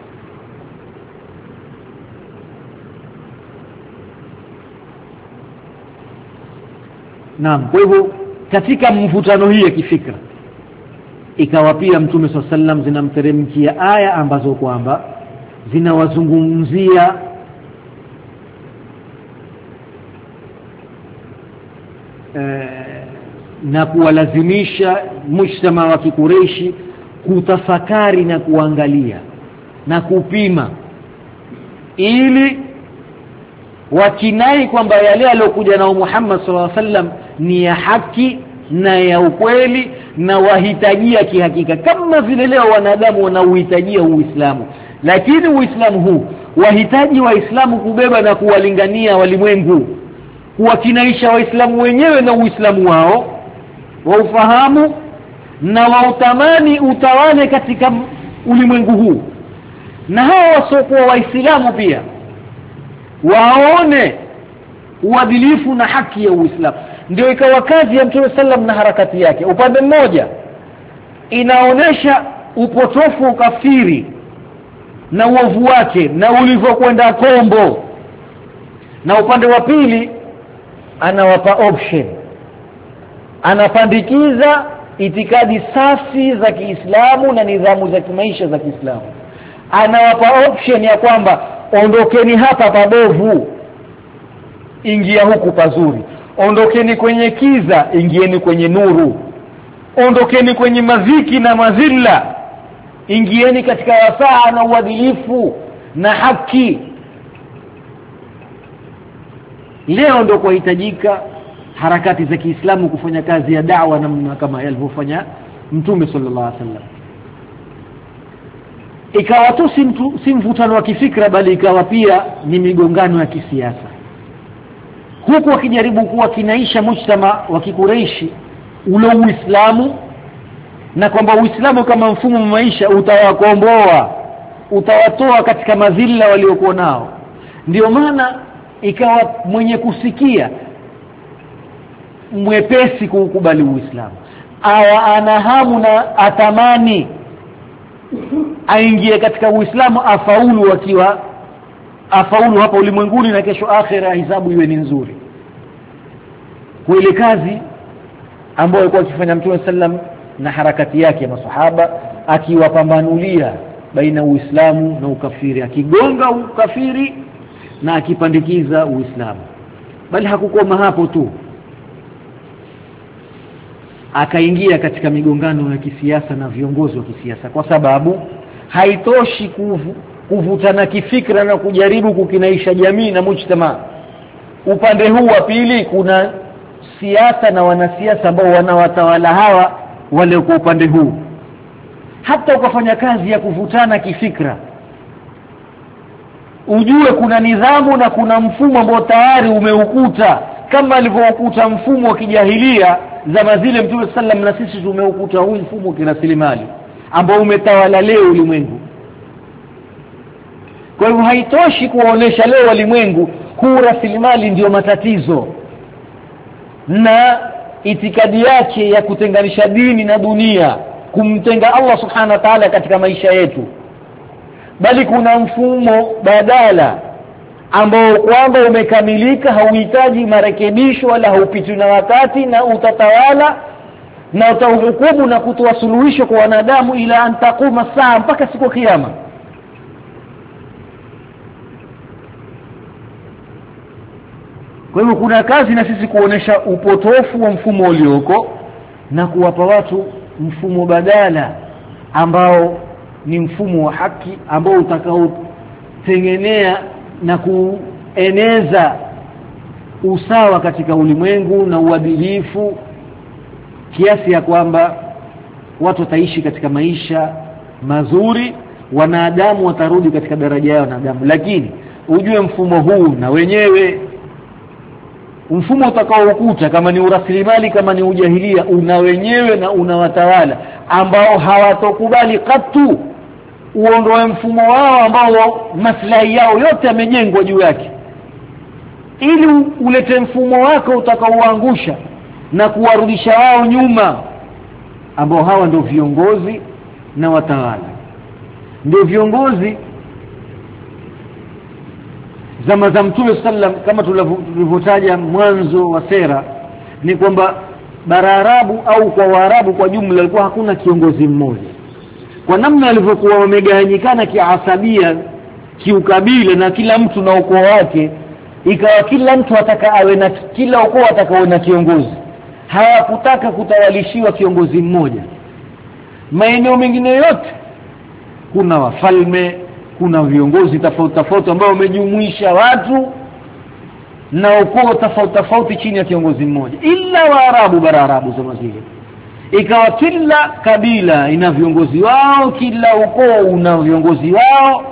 Naam. Kwa hivyo katika mvutano hii ya kifikra ikawa pia Mtume SAW zinamteremkia aya ambazo kwamba zinawazungumzia na kuwalazimisha mujtama wa Kikureishi kutafakari na kuangalia na kupima, ili wakinai kwamba yale aliyokuja nao Muhammad SAW ni ya haki na ya ukweli na wahitajia kihakika, kama vile leo wanadamu wanauhitajia Uislamu. Lakini Uislamu huu wahitaji Waislamu kubeba na kuwalingania walimwengu, kuwakinaisha Waislamu wenyewe na Uislamu wao waufahamu na wautamani utawale katika ulimwengu huu, na hao wasiokuwa Waislamu pia waone uadilifu na haki ya Uislamu. ndio ikawa kazi ya Mtume sallam na harakati yake. Upande mmoja inaonesha upotofu, ukafiri na uovu wake na ulivyokwenda kombo, na upande wa pili anawapa option, anapandikiza itikadi safi za Kiislamu na nidhamu za kimaisha za Kiislamu. Anawapa option ya kwamba ondokeni hapa pabovu, ingia huku pazuri. Ondokeni kwenye kiza, ingieni kwenye nuru. Ondokeni kwenye maziki na mazilla, ingieni katika wasaa na uadilifu na haki. Leo ndio kuhitajika harakati za Kiislamu kufanya kazi ya da'wa namna kama yalivyofanya Mtume sallallahu alaihi wasallam. Ikawa tu si mvutano wa kifikra, bali ikawa pia ni migongano ya kisiasa, huku wakijaribu kuwa kinaisha mujtama wa Kikureishi ule Uislamu, na kwamba Uislamu kama mfumo wa maisha utawakomboa, utawatoa katika madhila waliokuwa nao. Ndio maana ikawa mwenye kusikia mwepesi kukubali Uislamu, ana hamu na atamani aingie katika Uislamu, afaulu hapa ulimwenguni na kesho akhera hisabu iwe ni nzuri. Kwa ile kazi ambayo alikuwa akifanya Mtume sallam na harakati yake ya masahaba, akiwapambanulia baina Uislamu na ukafiri, akigonga ukafiri na akipandikiza Uislamu. Bali hakukoma hapo tu, akaingia katika migongano ya kisiasa na viongozi wa kisiasa, kwa sababu haitoshi kuvutana kifikra na kujaribu kukinaisha jamii na mujtama. Upande huu wa pili kuna siasa na wanasiasa ambao wanawatawala hawa wale kwa upande huu. Hata ukafanya kazi ya kuvutana kifikra, ujue kuna nidhamu na kuna mfumo ambao tayari umeukuta, kama alivyoukuta mfumo wa kijahilia zama zile Mtume sallam, na sisi tumeukuta huu mfumo wa kirasilimali ambao umetawala leo ulimwengu. Kwa hivyo haitoshi kuonesha leo ulimwengu huu rasilimali ndio matatizo na itikadi yake ya kutenganisha dini na dunia, kumtenga Allah subhanahu wa ta'ala katika maisha yetu, bali kuna mfumo badala ambao kwamba umekamilika, hauhitaji marekebisho wala haupitwi na wakati, na utatawala na utahukumu na kutoa suluhisho kwa wanadamu ila antakuma saa, mpaka siku ya kiyama. Kwa hivyo kuna kazi na sisi kuonesha upotofu wa mfumo ulioko na kuwapa watu mfumo badala ambao ni mfumo wa haki, ambao utakaotengenea na kueneza usawa katika ulimwengu na uadilifu, kiasi ya kwamba watu wataishi katika maisha mazuri, wanadamu watarudi katika daraja yao wanadamu. Lakini ujue mfumo huu na wenyewe, mfumo utakaoukuta kama ni urasilimali, kama ni ujahilia, una wenyewe na unawatawala ambao hawatokubali katu uondoe mfumo wao ambao maslahi yao yote yamejengwa juu yake, ili ulete mfumo wako utakaoangusha na kuwarudisha wao nyuma, ambao hawa ndio viongozi na watawala. Ndio viongozi zama za Mtume sallam, kama tulivyotaja mwanzo wa sera, ni kwamba bara Arabu au kwa Waarabu kwa jumla ilikuwa hakuna kiongozi mmoja. Kwa namna alivyokuwa wamegawanyikana kiasabia, kiukabila, na kila mtu na ukoo wake, ikawa kila mtu ataka awe na, kila ukoo atakawe na kiongozi. Hawakutaka kutawalishiwa kiongozi mmoja. Maeneo mengine yote kuna wafalme, kuna viongozi tofauti tofauti ambao wamejumuisha watu na ukoo tofauti tofauti chini ya kiongozi mmoja, ila Waarabu, bara Arabu zama zile ikawa kila kabila ina viongozi wao, kila ukoo una viongozi wao.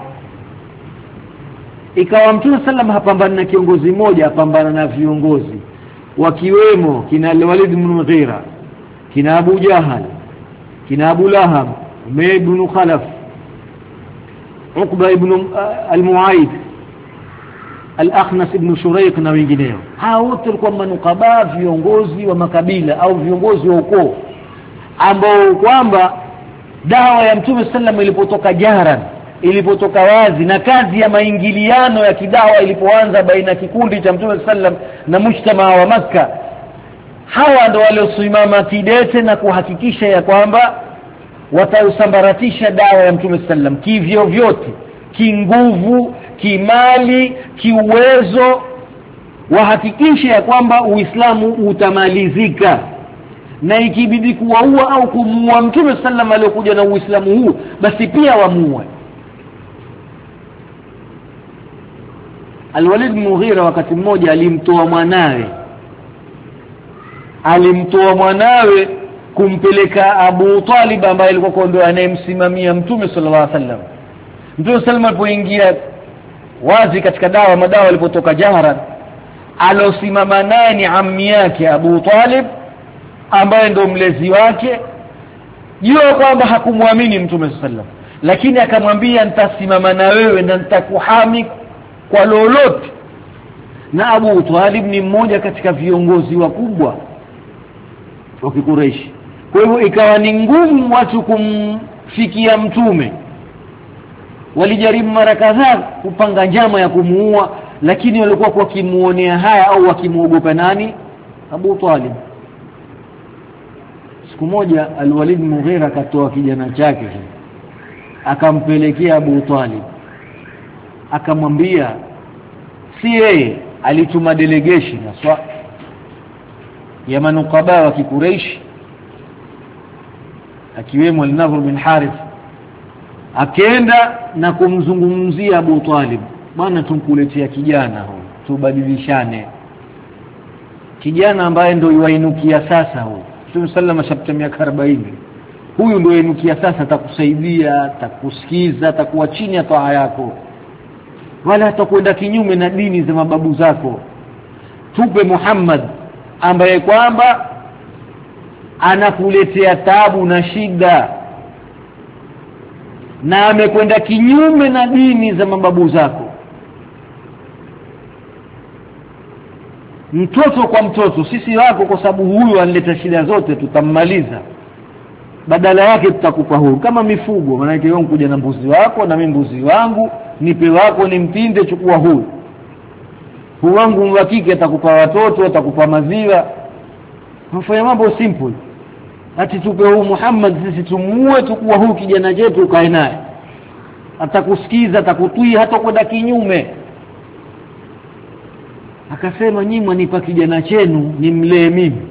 Ikawa Mtume sallam hapambana na kiongozi mmoja, hapambana na viongozi wakiwemo kina Walid ibn Mughira, kina Abu Jahal, kina Abu Lahab, Umayy ibn Khalaf, Uqba ibn al-Mu'ayth, Al-Akhnas ibn Shuraiq na wengineo. Hao wote walikuwa manukaba, viongozi wa makabila au viongozi wa ukoo ambao kwamba dawa ya Mtume sallam ilipotoka jaharan, ilipotoka wazi, na kazi ya maingiliano ya kidawa ilipoanza baina kikundi cha Mtume sallam na mujtama wa Makka, hawa ndio waliosimama kidete na kuhakikisha ya kwamba watausambaratisha dawa ya Mtume sallam kivyo vyote, kinguvu, kimali, kiuwezo, wahakikisha ya kwamba Uislamu utamalizika, na ikibidi kuwaua au kumuua Mtume sallam aliyokuja na Uislamu huu, basi pia wamuue. Al-Walid Mughira wakati mmoja alimtoa mwanawe kumpeleka Abu Talib ambaye alikuwa ndo anayemsimamia Mtume sallallahu alaihi wasallam. Mtume sallam alipoingia wazi katika madawa alipotoka jaharan, alosimama naye ni ammi yake Abu Talib ambaye ndo mlezi wake. Jua kwamba hakumwamini Mtume sallam, lakini akamwambia nitasimama na wewe na nitakuhami kwa lolote. Na Abu Talib ni mmoja katika viongozi wakubwa wa Quraysh. Kwa hivyo ikawa ni ngumu watu kumfikia Mtume. Walijaribu mara kadhaa kupanga njama ya kumuua, lakini walikuwa kwa kimuonea haya au wakimuogopa nani? Abu Talib. Siku moja Al-Walid Mughira akatoa kijana chake akampelekea Abu Talib, akamwambia si yeye alituma delegation ya manukaba wa Quraysh akiwemo Al-Nadhr bin Harith, akaenda na kumzungumzia Abu Talib, bwana tumkuletea kijana huyu tubadilishane, kijana ambaye ndio yuainukia sasa huyu. Mtume sallallahu alaihi wasallam miaka 40, huyu ndio yuainukia sasa, atakusaidia, atakusikiza, atakuwa chini ya taa yako, wala hatakwenda kinyume na dini za mababu zako. Tupe Muhammad ambaye kwamba anakuletea taabu na shida na amekwenda kinyume na dini za mababu zako. Mtoto kwa mtoto, sisi wako, kwa sababu huyu analeta shida zote, tutammaliza, badala yake tutakupa huyu kama mifugo. Maana yake wewe kuja na mbuzi wako na mimi mbuzi wangu, nipe wako nimtinde, chukua huyu wangu mwakike, atakupa watoto, atakupa maziwa. Mfanya mambo simple. Ati tupe huyu Muhammad sisi tumuue, tukua huyu kijana wetu ukae naye, atakusikiza, atakutii, hata kwenda kinyume. Akasema nyinyi mnipa kijana chenu nimlee mimi,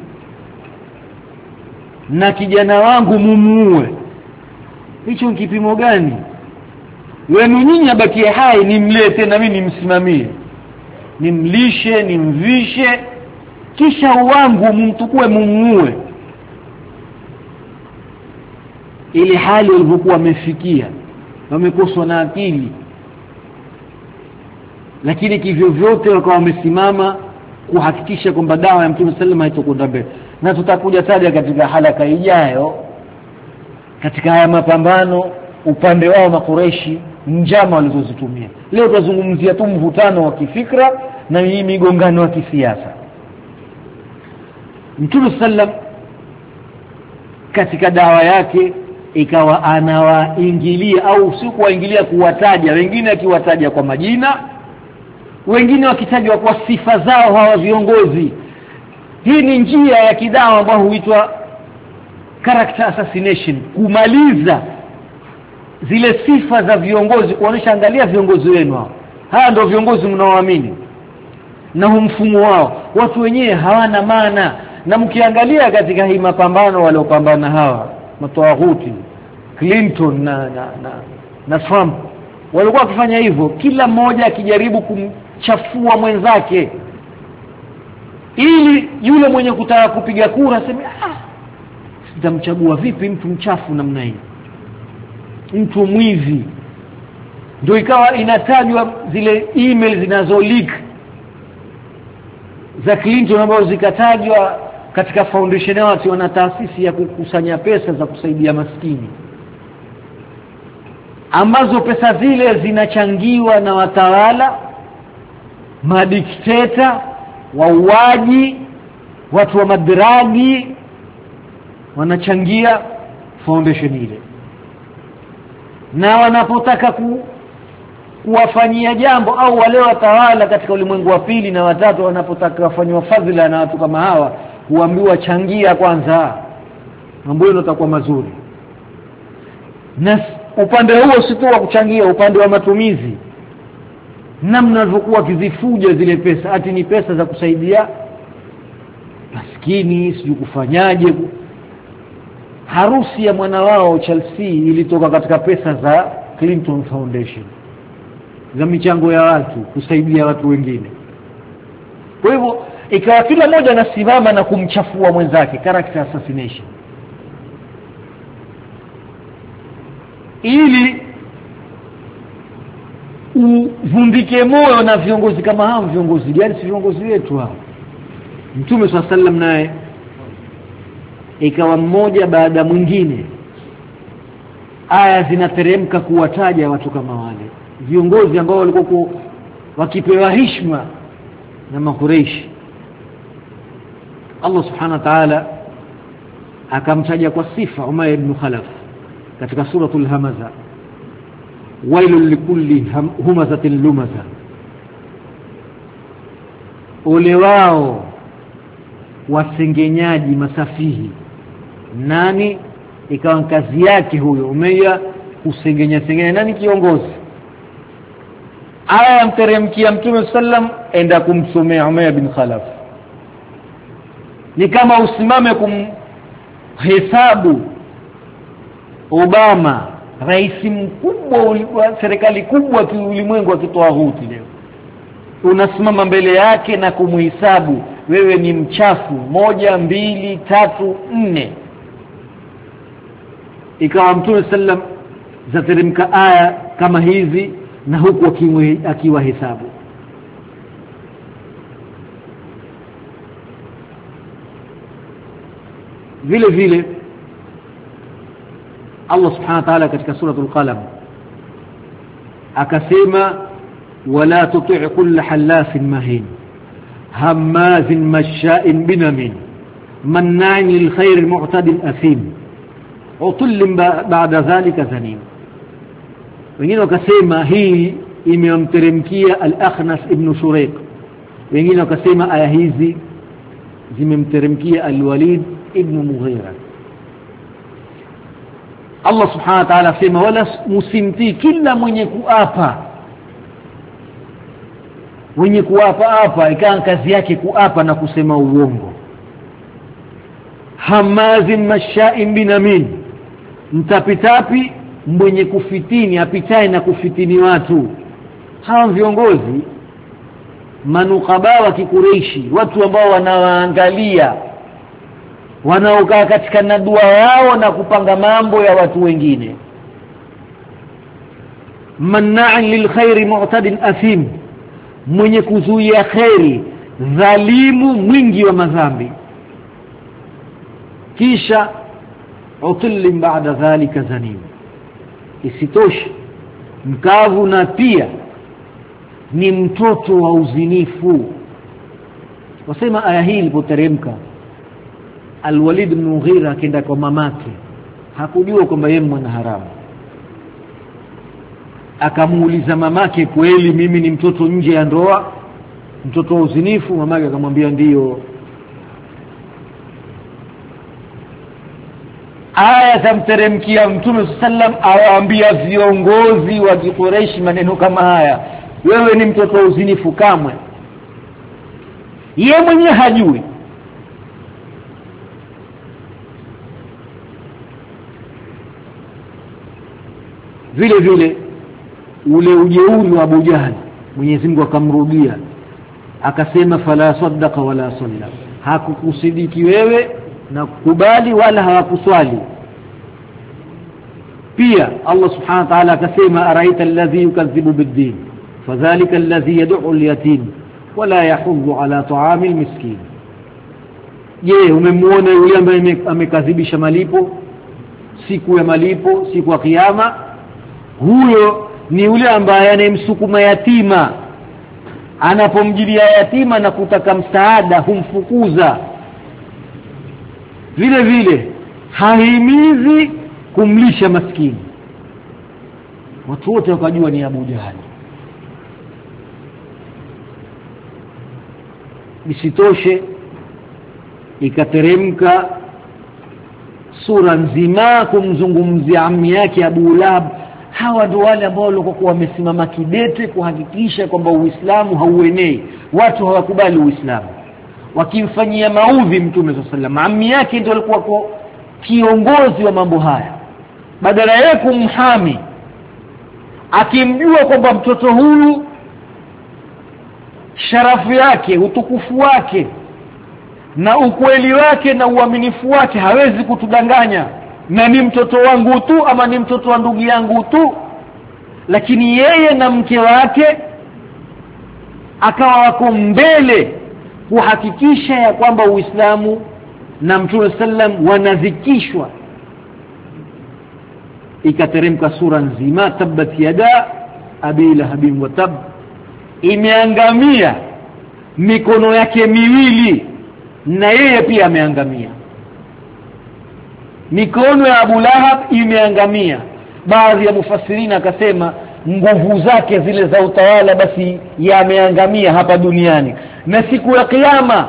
na kijana wangu mumuue. Hicho kipimo gani? Wenu nyinyi abakie hai nimlee tena mimi nimsimamie, nimlishe, nimvishe, kisha wangu mumtukue mumuue. Ile hali walivyokuwa wamefikia, wamekoswa na akili, lakini kivyo vyote wakawa wamesimama kuhakikisha kwamba dawa ya Mtume sallallahu alaihi wasallam haitokwenda mbele. Na tutakuja taja katika halaka ijayo katika haya mapambano upande wao Makureishi, njama walizozitumia. Leo tutazungumzia tu mvutano wa kifikra na migongano ya kisiasa. Mtume sallam katika dawa yake ikawa anawaingilia, au si kuwaingilia, kuwataja, wengine akiwataja kwa majina, wengine wakitajwa kwa sifa zao hawa viongozi. Hii ni njia ya kidawa ambayo huitwa character assassination, kumaliza zile sifa za viongozi, kuonesha angalia viongozi wenu hao, hawa ndio viongozi mnaoamini na mfumo wao, watu wenyewe hawana maana. Na mkiangalia katika hii mapambano waliopambana hawa matawaghuti, Clinton na Trump, walikuwa wakifanya hivyo, kila mmoja akijaribu kumchafua mwenzake, ili yule mwenye kutaka kupiga kura aseme sitamchagua vipi mtu mchafu namna hii, mtu mwizi. Ndio ikawa inatajwa zile email zinazo leak za Clinton ambazo zikatajwa katika foundation yao, wana taasisi ya kukusanya pesa za kusaidia maskini, ambazo pesa zile zinachangiwa na watawala madikteta, wauaji, watu wa madragi wanachangia foundation ile. Na wanapotaka kuwafanyia jambo, au wale watawala katika ulimwengu wa pili na watatu wanapotaka wafanywa fadhila na watu kama hawa, huambiwa changia kwanza, mambo yenu yatakuwa mazuri. Na upande huo si tu wa kuchangia, upande wa matumizi, namna walivyokuwa kizifuja zile pesa, ati ni pesa za kusaidia maskini, siju kufanyaje. Harusi ya mwana wao Chelsea ilitoka katika pesa za Clinton Foundation, za michango ya watu kusaidia watu wengine. Kwa hivyo ikawa kila mmoja anasimama na kumchafua mwenzake, character assassination, ili uvundike moyo na viongozi kama hao. Viongozi gani? Si viongozi wetu hao. Mtume SAW naye ikawa mmoja baada mwingine aya zinateremka kuwataja watu kama wale viongozi ambao walikuwa wakipewa heshima na Makureishi. Allah subhanahu wa ta'ala akamtaja kwa sifa Umayya ibn Khalaf katika suratul Hamaza, wailul likulli humazatin lumaza, ole wao wasengenyaji masafihi. Nani? Ikawa kazi yake huyo Umayya kusengenya. Nani kiongozi? Aya mteremkia Mtume sallam, enda kumsomea Umayya bin Khalaf. Ni kama usimame kumhesabu Obama, rais mkubwa wa serikali kubwa kiulimwengu akitoa huti leo, unasimama mbele yake na kumhesabu, wewe ni mchafu, 1 2 3 4. Ikawa Mtume sallam zateremka aya kama hizi, na huku akiwa hesabu. Vile vile Allah subhanahu wa ta'ala katika suratul Qalam akasema, wala tuti' kull halafin mahin hammazin masha'in binamin manna'in lil khair mu'tadin athim utullin ba'da dhalika zanim. Wengine wakasema hii imemteremkia Al-Akhnas ibn Shuraiq, wengine wakasema aya hizi zimemteremkia Al-Walid ibn Mughira. Allah subhanahu wa ta'ala sema, wala musimti kila mwenye kuapa ikawa kazi yake kuapa na kusema uongo. Hamazin masha'in binamin, mtapitapi, mwenye kufitini, apitaye na kufitini watu. Hawa viongozi manukaba wa Kikureishi, watu ambao wanawaangalia, wanaokaa katika nadua yao na kupanga mambo ya watu wengine. Manna'in lilkhairi mu'tadin athim, mwenye kuzuia khairi, dhalimu, mwingi wa madhambi. Kisha utullin ba'da dhalika zanim, isitoshe mkavu na pia ni mtoto wa uzinifu. Wasema aya hii ilipoteremka, Al-Walid ibn Mughira akaenda kwa mamake, hakujua kwamba yeye mwana haramu. Akamuuliza mamake, kweli mimi ni mtoto nje ya ndoa, mtoto wa uzinifu? Mamake akamwambia ndiyo. Aya zamteremkia Mtume sallam, awaambia viongozi wa Quraysh maneno kama haya, wewe ni mtoto wa uzinifu kamwe. Yeye mwenyewe hajui. Vile vile ule ujeuri wa Abu Jahl, Mwenyezi Mungu akamrudia akasema, fala saddaqa wala salla, hakukusidiki wewe na kukubali wala hawakuswali. Pia Allah subhanahu wa ta'ala akasema, araita alladhi yukazzibu bid-din fadhalika alladhi yad'u al-yatim wala yahuddu ala ta'amil miskin. Je, umemwona yule ambaye amekadhibisha malipo, siku ya malipo, siku ya kiyama? Huyo ni yule ambaye anemsukuma yatima anapomjilia yatima na kutaka msaada humfukuza. Vile vile hahimizi kumlisha maskini. Watu wote wakajua ni Abu Jahal. Isitoshe ikateremka sura nzima kumzungumzia ammi yake Abu Lahab. Hawa ndio wale ambao walikuwa wamesimama kidete kuhakikisha kwamba Uislamu hauenei, watu hawakubali Uislamu, wakimfanyia maudhi Mtume SAW. Ammi yake ndio alikuwa kiongozi wa mambo haya, badala ya kumhami, akimjua kwamba mtoto huyu sharafu yake, utukufu wake na ukweli wake na uaminifu wake hawezi kutudanganya, na ni mtoto wangu tu ama ni mtoto wa ndugu yangu tu. Lakini yeye na mke wake akawa wako mbele kuhakikisha ya kwamba Uislamu na Mtume sallam wanazikishwa. Ikateremka sura nzima, tabbat yada abi lahabin wa tab, imeangamia mikono yake miwili na yeye pia ameangamia. Mikono ya Abu Lahab imeangamia. Baadhi ya mufassirina akasema nguvu zake zile za utawala basi yameangamia hapa duniani, na siku ya kiyama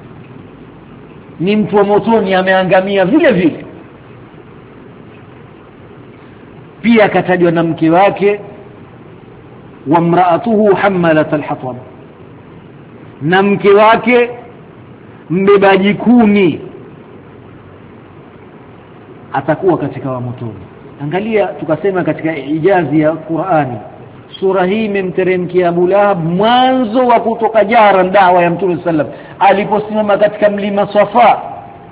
ni mtu wa motoni, ameangamia vile vile. Pia akatajwa na mke wake, wa mraatuhu hammalat alhatab, na mke wake mbebaji kuni, atakuwa katika wa motoni. Angalia, tukasema katika ijazi ya Qur'ani, sura hii imemteremkia Abu Lahab mwanzo wa kutoka jaran dawa ya Mtume sallam, aliposimama katika mlima Safa,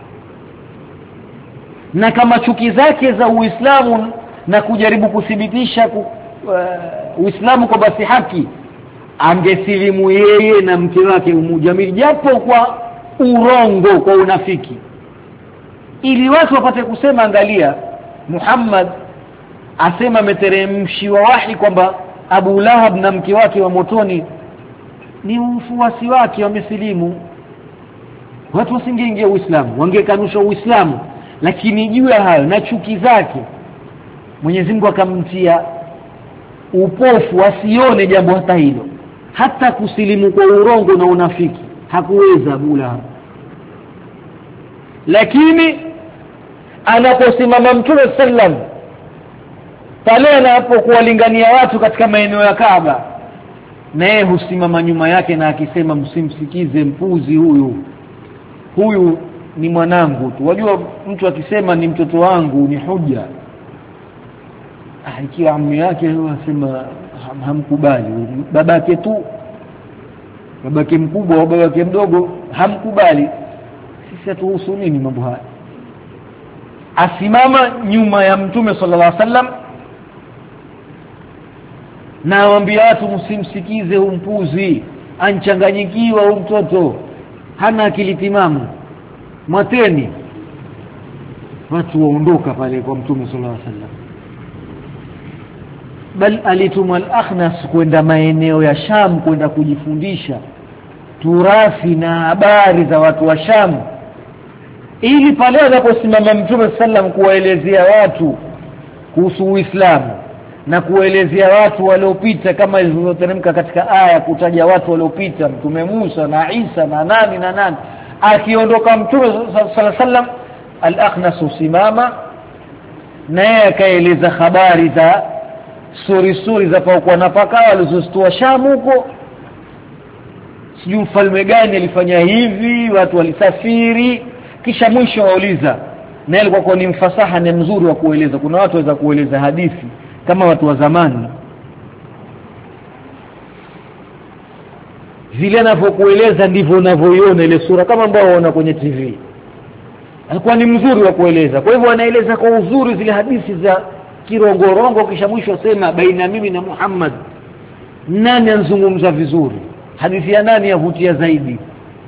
na kama chuki zake za Uislamu na kujaribu kuthibitisha Uislamu kwa basi haki, angesilimu yeye na mke wake Ummu Jamil, japo kwa urongo, kwa unafiki, ili watu wapate kusema angalia, Muhammad asema ameteremshiwa wahi kwamba Abu Lahab na mke wake wa motoni, ni mfuasi wake wamesilimu. Watu wasingeingia Uislamu, wangekanusha Uislamu. Lakini juu ya hayo na chuki zake, Mwenyezi Mungu akamtia upofu asione jambo hata hilo, hata kusilimu kwa urongo na unafiki hakuweza Abu Lahab. Lakini anaposimama Mtume sallam pale anapokuwalingania watu katika maeneo ya Kaaba, naye husimama nyuma yake na akisema, msimsikize mpuzi huyu ni mwanangu tu. Wajua mtu akisema ni mtoto wangu ni hujja. Ikiwa ammi yake anasema hamkubali, babake tu, babake mkubwa au babake mdogo hamkubali, sisi hatuhusu nini mambo haya. Asimama nyuma ya Mtume sallallahu alaihi wasallam na waambia watu, msimsikize huyu mpuzi, anchanganyikiwa huyu mtoto, hana akili timamu, mateni. Watu waondoka pale kwa Mtume sallallahu alaihi wasallam. Bal alituma al-Akhnas kwenda maeneo ya Sham kwenda kujifundisha turathi na habari za watu wa Sham, ili pale anaposimama Mtume sallam kuwaelezea watu kuhusu Uislamu na kuelezea watu waliopita, kama ilivyoteremka katika aya kutaja watu waliopita, Mtume Musa na Isa na nani, akiondoka Mtume sallallahu alaihi wasallam, al-Akhnas usimama naye akaeleza habari za suri za pauko na paka walizostua Sham huko, sijui mfalme gani alifanya hivi, watu walisafiri. Kisha mwisho wauliza, na alikuwa ni mfasaha na mzuri wa kueleza. Kuna watu waweza kueleza hadithi kama watu wa zamani, vile anavyokueleza ndivyo unavyoiona ile sura, kama ambao unaona kwenye TV. Alikuwa ni mzuri wa kueleza, kwa hivyo anaeleza kwa uzuri zile hadithi za kirongorongo. Kisha mwisho sema, baina mimi na Muhammad, nani anzungumza vizuri, hadithi ya nani yavutia zaidi?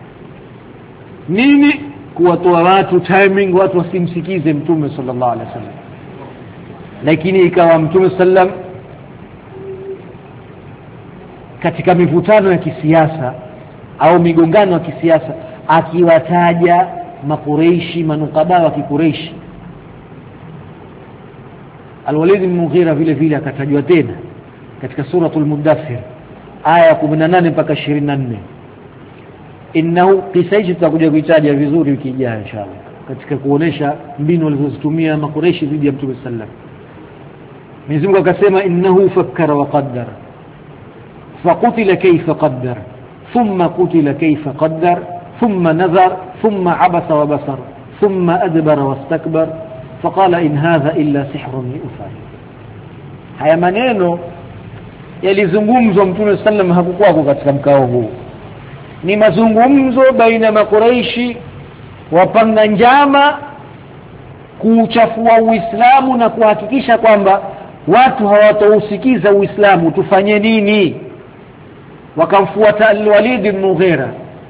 Nini? Kuwatoa watu timing, watu wasimsikize Mtume sallallahu alaihi wasallam. Lakini ikawa Mtume sallam katika mivutano ya kisiasa au migongano ya kisiasa akiwataja makureishi, manukaba wa kikureishi. Al-Walid bin Mughira vile vile akatajwa tena katika suratul Mudaththir aya 18 mpaka 24. Innahu, kisa hichi tutakuja kuitaja vizuri wiki ijayo inshallah, katika kuonesha mbinu walizozitumia makureishi dhidi ya Mtume sallallahu alaihi wasallam. Mwenyezi Mungu akasema innahu fakkara wa qaddara faqutila kayfa qaddara thumma qutila kayfa qaddara thumma nazar thumma abasa wa basar thumma adbara wastakbar faqala in hadha illa sihrun yu'thar. Haya maneno yalizungumzwa Mtume sallam hakukuwa katika mkao huu. Ni mazungumzo baina makureishi wapanga njama kuchafua Uislamu na kuhakikisha kwamba watu hawatausikiza Uislamu. Tufanye nini? Wakamfuata Al-Walid bin Mughira.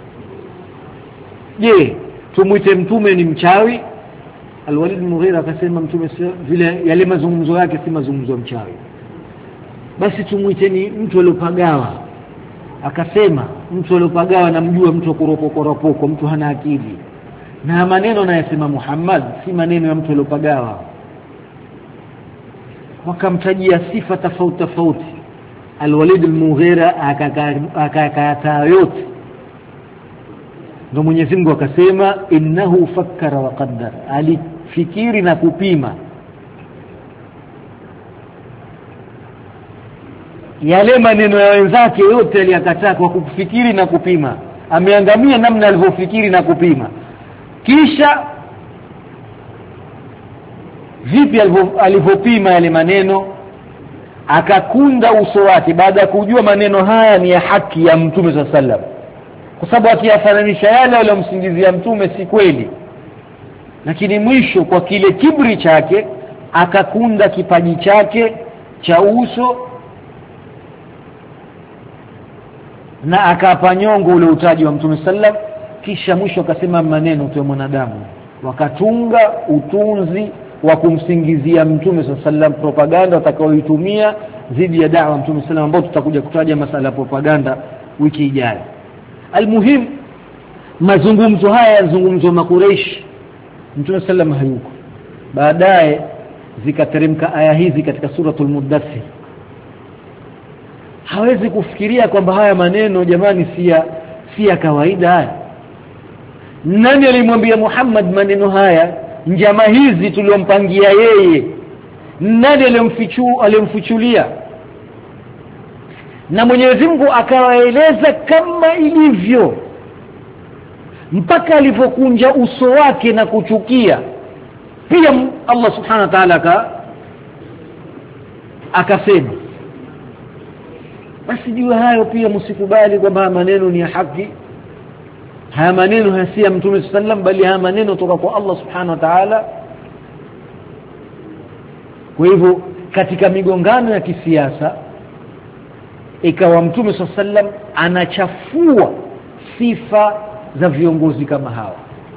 Je, tumuite mtume ni mchawi? Al-Walid bin Mughira akasema mtume vile yale mazungumzo yake si mazungumzo mchawi, basi tumuite ni mtu aliyopagawa. Akasema mtu aliyopagawa namjua, mtu kuropoko, mtu hana akili, na maneno anayosema Muhammad si maneno ya mtu aliyopagawa. Wakamtajia sifa tofauti. Al-Walid bin Mughira akakataa yote. Ndio Mwenyezi Mungu akasema innahu fakkara wa qaddara, alifikiri na kupima. Yale maneno ya wenzake yote aliyakataa kwa kufikiri na kupima. Ameangamia namna alivyofikiri na kupima. Kisha vipi alivyopima yale maneno, akakunda uso wake baada ya kujua maneno haya ni ya haki ya Mtume sallallahu alaihi wasallam, kwa sababu akiyafananisha yale aliyomsingizia Mtume si kweli. Lakini mwisho kwa kile kiburi chake akakunda kipaji chake cha uso na akapanyongo ule utaji wa Mtume sallam. Kisha mwisho akasema maneno tu ya mwanadamu. Wakatunga utunzi wa kumsingizia Mtume sallam, propaganda watakaoitumia dhidi ya da'wa Mtume sallam, ambao tutakuja kutaja masala ya propaganda wiki ijayo. Almuhim, mazungumzo haya yazungumzo makureishi, Mtume sallam hayuko. Baadaye zikateremka aya hizi katika suratul Mudaththir. Hawezi kufikiria kwamba haya maneno jamani si ya kawaida haya. Nani alimwambia Muhammad maneno haya? Njama hizi tuliompangia yeye, nani alimfichulia? Na Mwenyezi Mungu akawaeleza kama ilivyo, mpaka alipokunja uso wake na kuchukia. Pia Allah subhanahu wa ta'ala akasema, basi jua hayo pia msikubali kwamba maneno ni ya haki. Haya maneno hasi ya Mtume sallam, bali haya maneno toka kwa Allah subhanahu wa ta'ala. Kwa hivyo katika migongano ya kisiasa ikawa Mtume sallam anachafua sifa za viongozi kama hawa.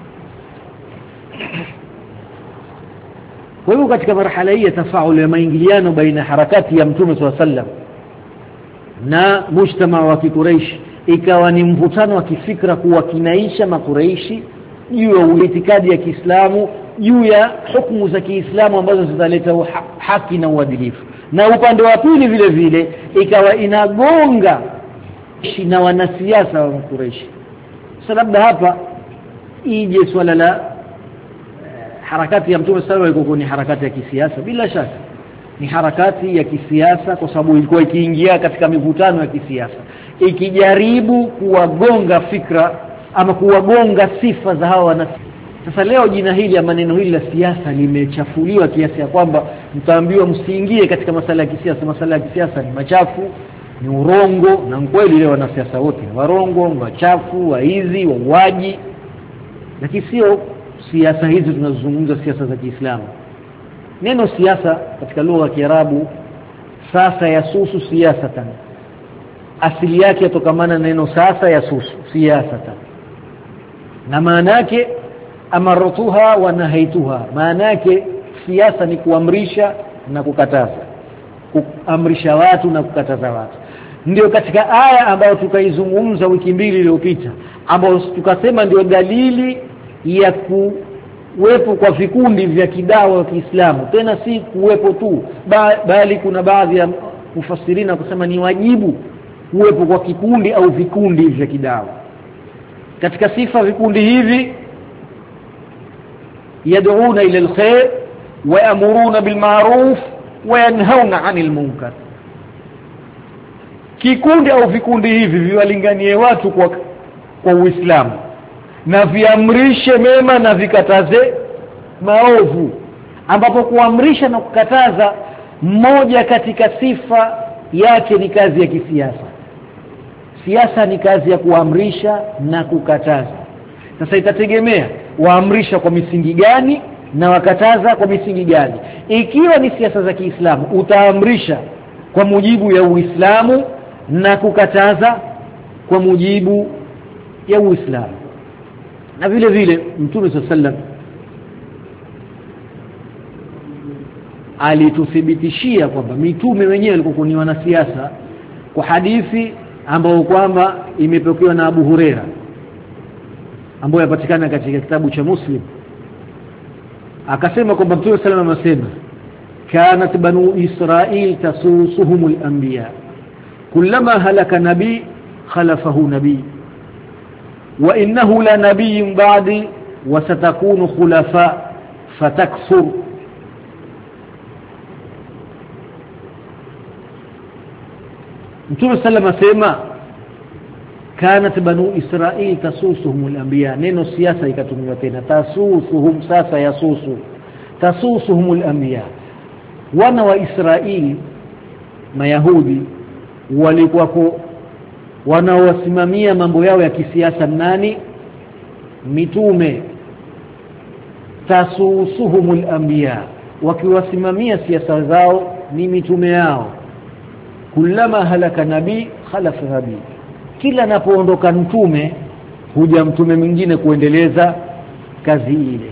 Kwa hivyo katika marhala hii ya tafaul ya maingiliano baina harakati ya Mtume sallam na mujtama wa Quraysh, ikawa ni mvutano wa kifikra kuwa kinaisha makureishi juu ya itikadi ya Kiislamu, juu ya hukumu za Kiislamu ambazo zitaleta haki na uadilifu. Na upande wa pili vile vile ikawa inagonga na wanasiasa wa Quraysh. Sababu hapa ije swala la harakati ya Mtume sallallahu alaihi wasallam, ni harakati ya kisiasa. Bila shaka ni harakati ya kisiasa, kwa sababu ilikuwa ikiingia katika mivutano ya kisiasa, ikijaribu kuwagonga fikra ama kuwagonga sifa za hawa wanasiasa. Sasa leo jina hili ya maneno hili la siasa limechafuliwa kiasi ya kwamba mtaambiwa msiingie katika masala ya kisiasa. Masala ya kisiasa ni machafu, ni urongo, na kweli leo wanasiasa wote ni warongo, wachafu, waizi, wauaji. Lakini sio siasa hizi tunazungumza, siasa za Kiislamu. Neno siasa katika lugha ya Kiarabu sasa yasusu siyasatan, asili yake yatokamana na neno sasa yasusu siyasatan, na maana yake amartuha wa nahaituha. Maana yake siasa ni kuamrisha na kukataza, kuamrisha watu na kukataza watu. ndio katika aya ambayo tukaizungumza wiki mbili iliyopita, ambayo tukasema ndio dalili ya kuwepo kwa vikundi vya kidawa wa Kiislamu. Tena si kuwepo tu, bali kuna baadhi ya mufasirina kusema ni wajibu kuwepo kwa kikundi au vikundi vya kidawa. Katika sifa vikundi hivi, yad'una ila alkhair wa ya'muruna bil ma'ruf wa yanhauna 'anil munkar. Kikundi au vikundi hivi viwalinganie watu kwa Uislamu na viamrishe mema na vikataze maovu, ambapo kuamrisha na kukataza mmoja katika sifa yake ni kazi ya kisiasa. Siasa ni kazi ya kuamrisha na kukataza. Sasa itategemea waamrisha kwa misingi gani na wakataza kwa misingi gani. Ikiwa ni siasa za Kiislamu, utaamrisha kwa mujibu ya Uislamu na kukataza kwa mujibu ya Uislamu. Na vile vile Mtume sallallahu alituthibitishia kwamba mitume wenyewe walikuwa ni wanasiasa, kwa hadithi ambayo kwamba imepokewa na Abu Huraira, ambayo yapatikana katika kitabu cha Muslim. Akasema kwamba Mtume sallallahu alayhi wasallam amesema, kanat banu Israil tasusuhumul anbiya kullama halaka nabi khalafahu nabi wa innahu la nabiyyun ba'di wa satakunu khulafa fatakthur. Mtume sallallahu alayhi wasallam, kanat banu Israil tasusuhumul anbiya. Neno siasa ikatumiwa tena, tasusuhum, sasa yasusu, tasusuhumul anbiya. Wana wa Israeli Mayahudi walikuwa wanaowasimamia mambo yao ya kisiasa nani? Mitume. Tasusuhumul anbiya, wakiwasimamia siasa zao ni mitume yao. Kullama halaka nabii khalafa nabii, kila anapoondoka mtume huja mtume mwingine kuendeleza kazi ile.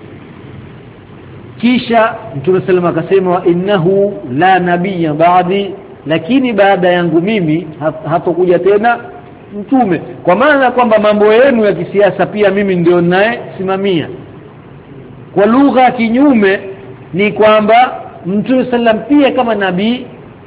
Kisha Mtume sallallahu alayhi wasallam akasema, innahu la nabiyya ba'di, lakini baada yangu mimi hatakuja tena mtume. Kwa maana kwamba mambo yenu ya kisiasa pia mimi ndio naye simamia. Kwa lugha kinyume ni kwamba Mtume sallam pia kama nabii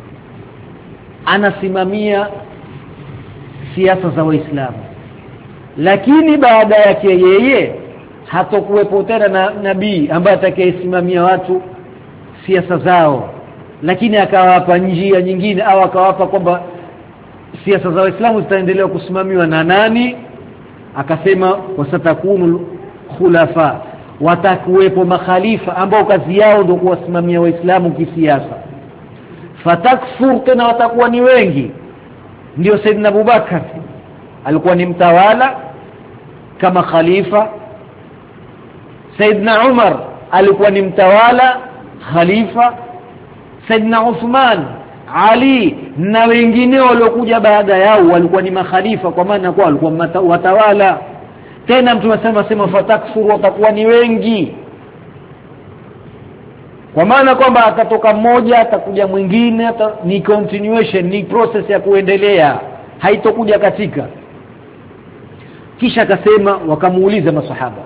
anasimamia siasa za Waislamu, lakini baada yake yeye hatakuwepo tena na nabii ambaye atakayesimamia watu siasa zao, lakini akawapa njia nyingine, au akawapa kwamba siasa za Waislamu zitaendelea kusimamiwa na nani? Akasema wasatakunu khulafa, watakuwepo makhalifa ambao kazi yao ndio kuwasimamia Waislamu kisiasa. Fatakfur, tena watakuwa ni wengi. Ndio Saidina Abubakar alikuwa ni mtawala kama khalifa, Saidina Umar alikuwa ni mtawala khalifa, Saidina Uthman, Ali na wengine waliokuja baada yao walikuwa ni makhalifa, kwa maana kwa walikuwa watawala. Tena Mtume sema fatakfur, watakuwa ni wengi, kwa maana kwamba atatoka mmoja atakuja mwingine, ni continuation, ni process ya kuendelea, haitokuja katika. Kisha akasema, wakamuuliza masahaba,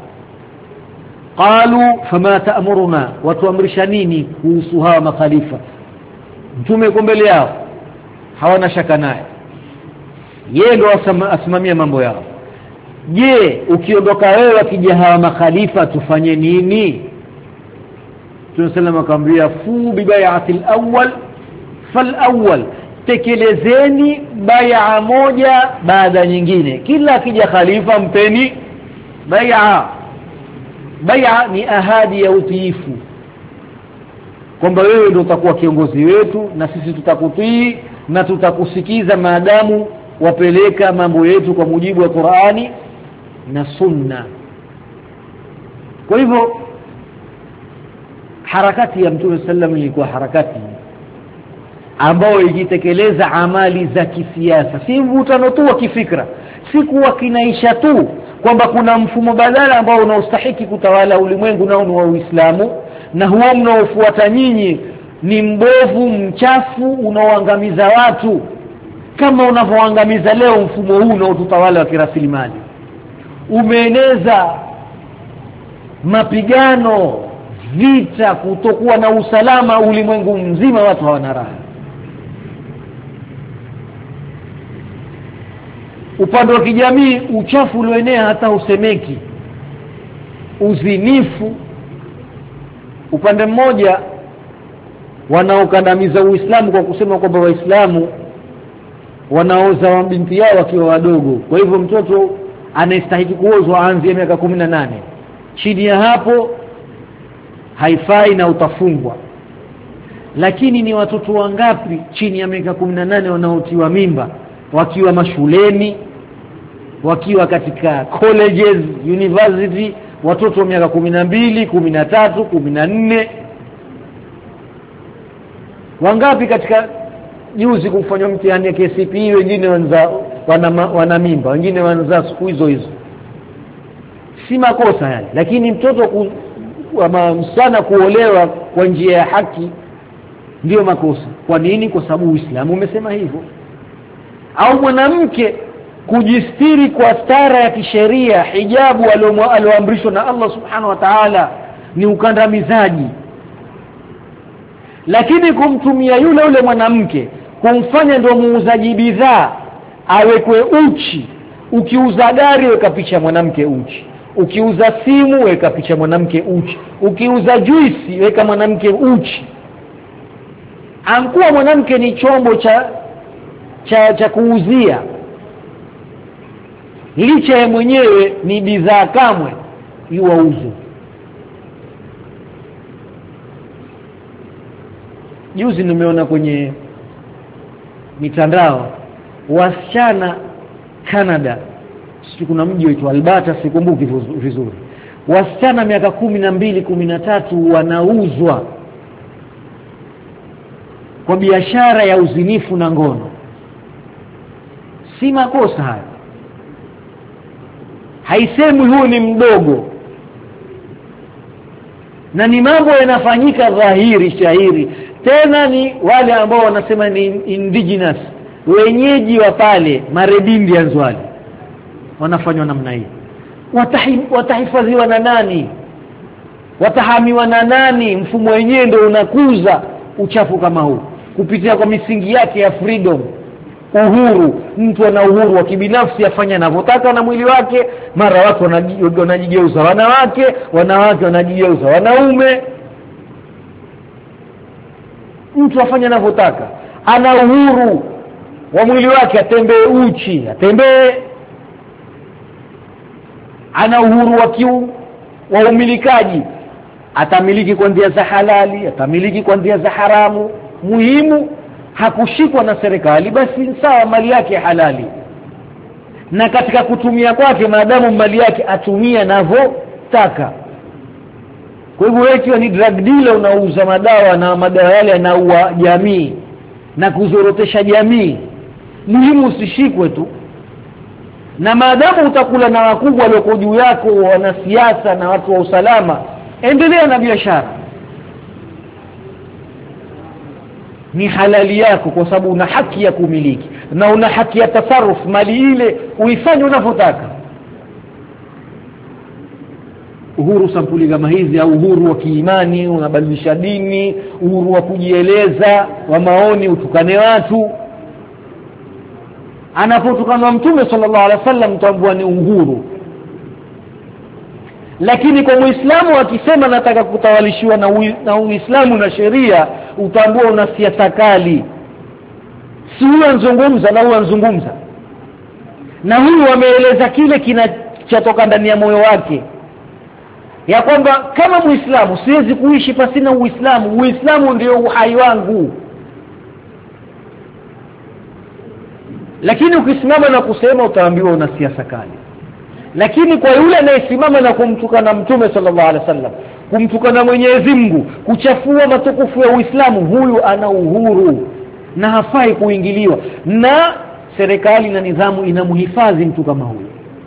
qalu fama ta'muruna, watuamrisha nini kuhusu hawa makhalifa? Mtume yuko mbele yao, hawana shaka naye, yeye ndio asimamia mambo yao. Je, ukiondoka wewe akija hawa makhalifa tufanye nini? Mtume sallallahu akamwambia, fu bi bai'atil awwal fal awwal, tekelezeni bai'a moja baada nyingine. Kila akija khalifa mpeni bai'a. Bai'a ni ahadi ya utiifu, kwamba wewe ndio utakuwa kiongozi wetu na sisi tutakutii na tutakusikiza maadamu wapeleka mambo yetu kwa mujibu wa Qur'ani na Sunna. Kwa hivyo harakati ya Mtume sallallahu ilikuwa harakati ambayo ikitekeleza amali za kisiasa, si mvutano tu wa kifikra, si kuwa kinaisha tu kwamba kuna mfumo badala ambao unaostahili kutawala ulimwengu nao ni wa Uislamu, na huo mnaofuata nyinyi ni mbovu, mchafu, unaoangamiza watu. kama unavyoangamiza leo mfumo huu na utawala wa kirasilimali. Umeeneza mapigano, vita, kutokuwa na usalama ulimwengu mzima, watu hawana raha. Upande wa kijamii uchafu ulioenea hata usemeki, uzinifu. Upande mmoja wanaokandamiza Uislamu kwa kusema kwamba Waislamu wanaoza wa binti yao wakiwa wadogo, kwa hivyo mtoto anastahili kuozwa aanzie miaka 18, chini ya hapo haifai na utafungwa. Lakini ni watoto wangapi chini ya miaka 18 wanaotiwa mimba wakiwa mashuleni, wakiwa katika colleges, university, watoto wa miaka 12, 13, 14. Wangapi katika juzi kufanywa mtihani ya KCPE wengine wana mimba, wengine wanazaa siku hizo. Si makosa yale, lakini mtoto msichana kuolewa kwa njia ya haki ndio makosa. Kwa nini? Kwa sababu Uislamu umesema hivyo. Au mwanamke kujistiri kwa stara ya kisheria, hijabu alioamrishwa na Allah subhanahu wa ta'ala, ni ukandamizaji. Lakini kumtumia yule mwanamke kumfanya ndio muuzaji bidhaa, awekwe uchi, ukiuza gari weka picha mwanamke uchi, ukiuza simu weka picha mwanamke uchi, ukiuza juisi weka mwanamke uchi. Ankuwa mwanamke ni chombo cha kuuzia, licha ya mwenyewe ni bidhaa kamwe yuauzu. Juzi nimeona kwenye mitandao wasichana Canada, kuna mji uitwa Alberta, sikumbuki vizuri, wasichana miaka 12, 13 wanauzwa kwa biashara ya uzinifu na ngono. Si makosa haya, haisemwi huyu ni mdogo, na ni mambo yanafanyika dhahiri shahiri. Tena ni wale ambao wanasema ni indigenous, wenyeji wa pale Marebindians, wale wanafanywa namna hii. Watahifadhiwa na nani? Watahamiwa na nani? Mfumo wenyewe ndio unakuza uchafu kama huu kupitia kwa misingi yake ya freedom, uhuru. Mtu ana uhuru wa kibinafsi, afanya anavyotaka na mwili wake. Mara watu wanajigeuza wanawake, wanawake wanajigeuza wanaume. Mtu afanya anavyotaka, ana uhuru wa mwili wake, atembee uchi, atembee. Ana uhuru wa umilikaji, atamiliki kwa njia za halali, atamiliki kwa njia za haramu. Muhimu hakushikwa na serikali, basi sawa, mali yake halali. Na katika kutumia kwake, maadamu mali yake atumia anavyotaka. Kwa hivyo wewe ni drug dealer, unauza madawa, na madawa yale yanaua jamii na kuzorotesha jamii, muhimu usishikwe tu. Na maadamu utakula na wakubwa walioko juu yako, wanasiasa na watu wa usalama, endelea na biashara, ni halali yako, kwa sababu una haki ya kumiliki na una haki ya tasarruf mali ile, uifanye unavyotaka. Uhuru sampuli kama hizi, au uhuru wa kiimani, unabadilisha dini, uhuru wa kujieleza, wa maoni, utukane watu. Anapotukana Mtume sallallahu alaihi wasallam tambua ni uhuru. Lakini kwa Muislamu akisema nataka kutawalishiwa na Uislamu na sheria, utambua una siasa kali. Si huyu anzungumza na huyu anzungumza, na huyu ameeleza kile kinachotoka ndani ya moyo wake, ya kwamba kama Muislamu siwezi kuishi pasina Uislamu. Uislamu ndio uhai wangu. Lakini ukisimama na kusema, utaambiwa una siasa kali. Lakini kwa yule anayesimama na kumtukana Mtume sallallahu alaihi wasallam, kumtukana Mwenyezi Mungu, kuchafua matukufu ya Uislamu, huyu ana uhuru na hafai kuingiliwa, na serikali na nidhamu inamhifadhi mtu kama huyu.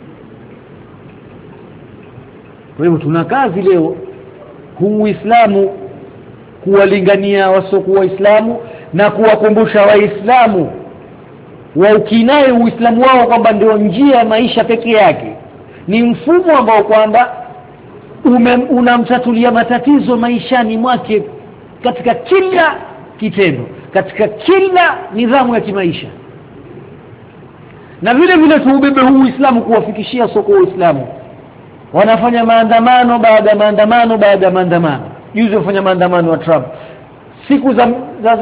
Kwa hivyo tuna kazi leo Uislamu kuwalingania wasiokuwa Waislamu na kuwakumbusha Waislamu wa ukinai Uislamu wao kwamba ndio njia ya maisha pekee yake, ni mfumo ambao kwamba unamtatulia matatizo maishani mwake katika kila kitendo, katika kila nidhamu ya kimaisha. Na vile vile tuubebe huu Uislamu kuwafikishia soko Uislamu. Wanafanya maandamano baada ya maandamano baada ya maandamano. Juzi wafanya maandamano wa Trump. Siku za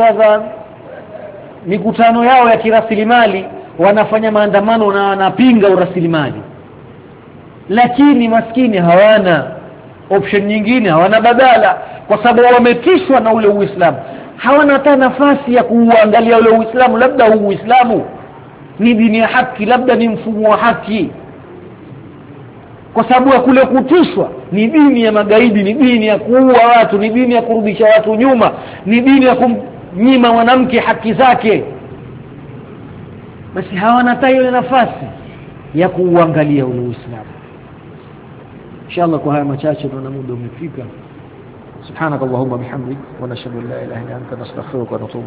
mikutano yao ya kirasilimali wanafanya maandamano na wanapinga urasilimali. Lakini maskini hawana option nyingine, hawana badala, kwa sababu wametishwa na ule Uislamu. Hawana hata nafasi ya kuangalia ule Uislamu, labda huu Uislamu ni dini ya haki, labda ni mfumo wa haki, kwa sababu ya kule kutishwa. Ni dini ya magaidi, ni dini ya kuua watu, ni dini ya kurudisha watu nyuma, ni dini ya kumnyima mwanamke haki zake. Basi hawana hata ile nafasi ya kuangalia ule Uislamu. Inshallah kwa haya machache na muda umefika. Subhanakallahumma bihamdik wa nashhadu an la ilaha illa anta nastaghfiruka wa natubu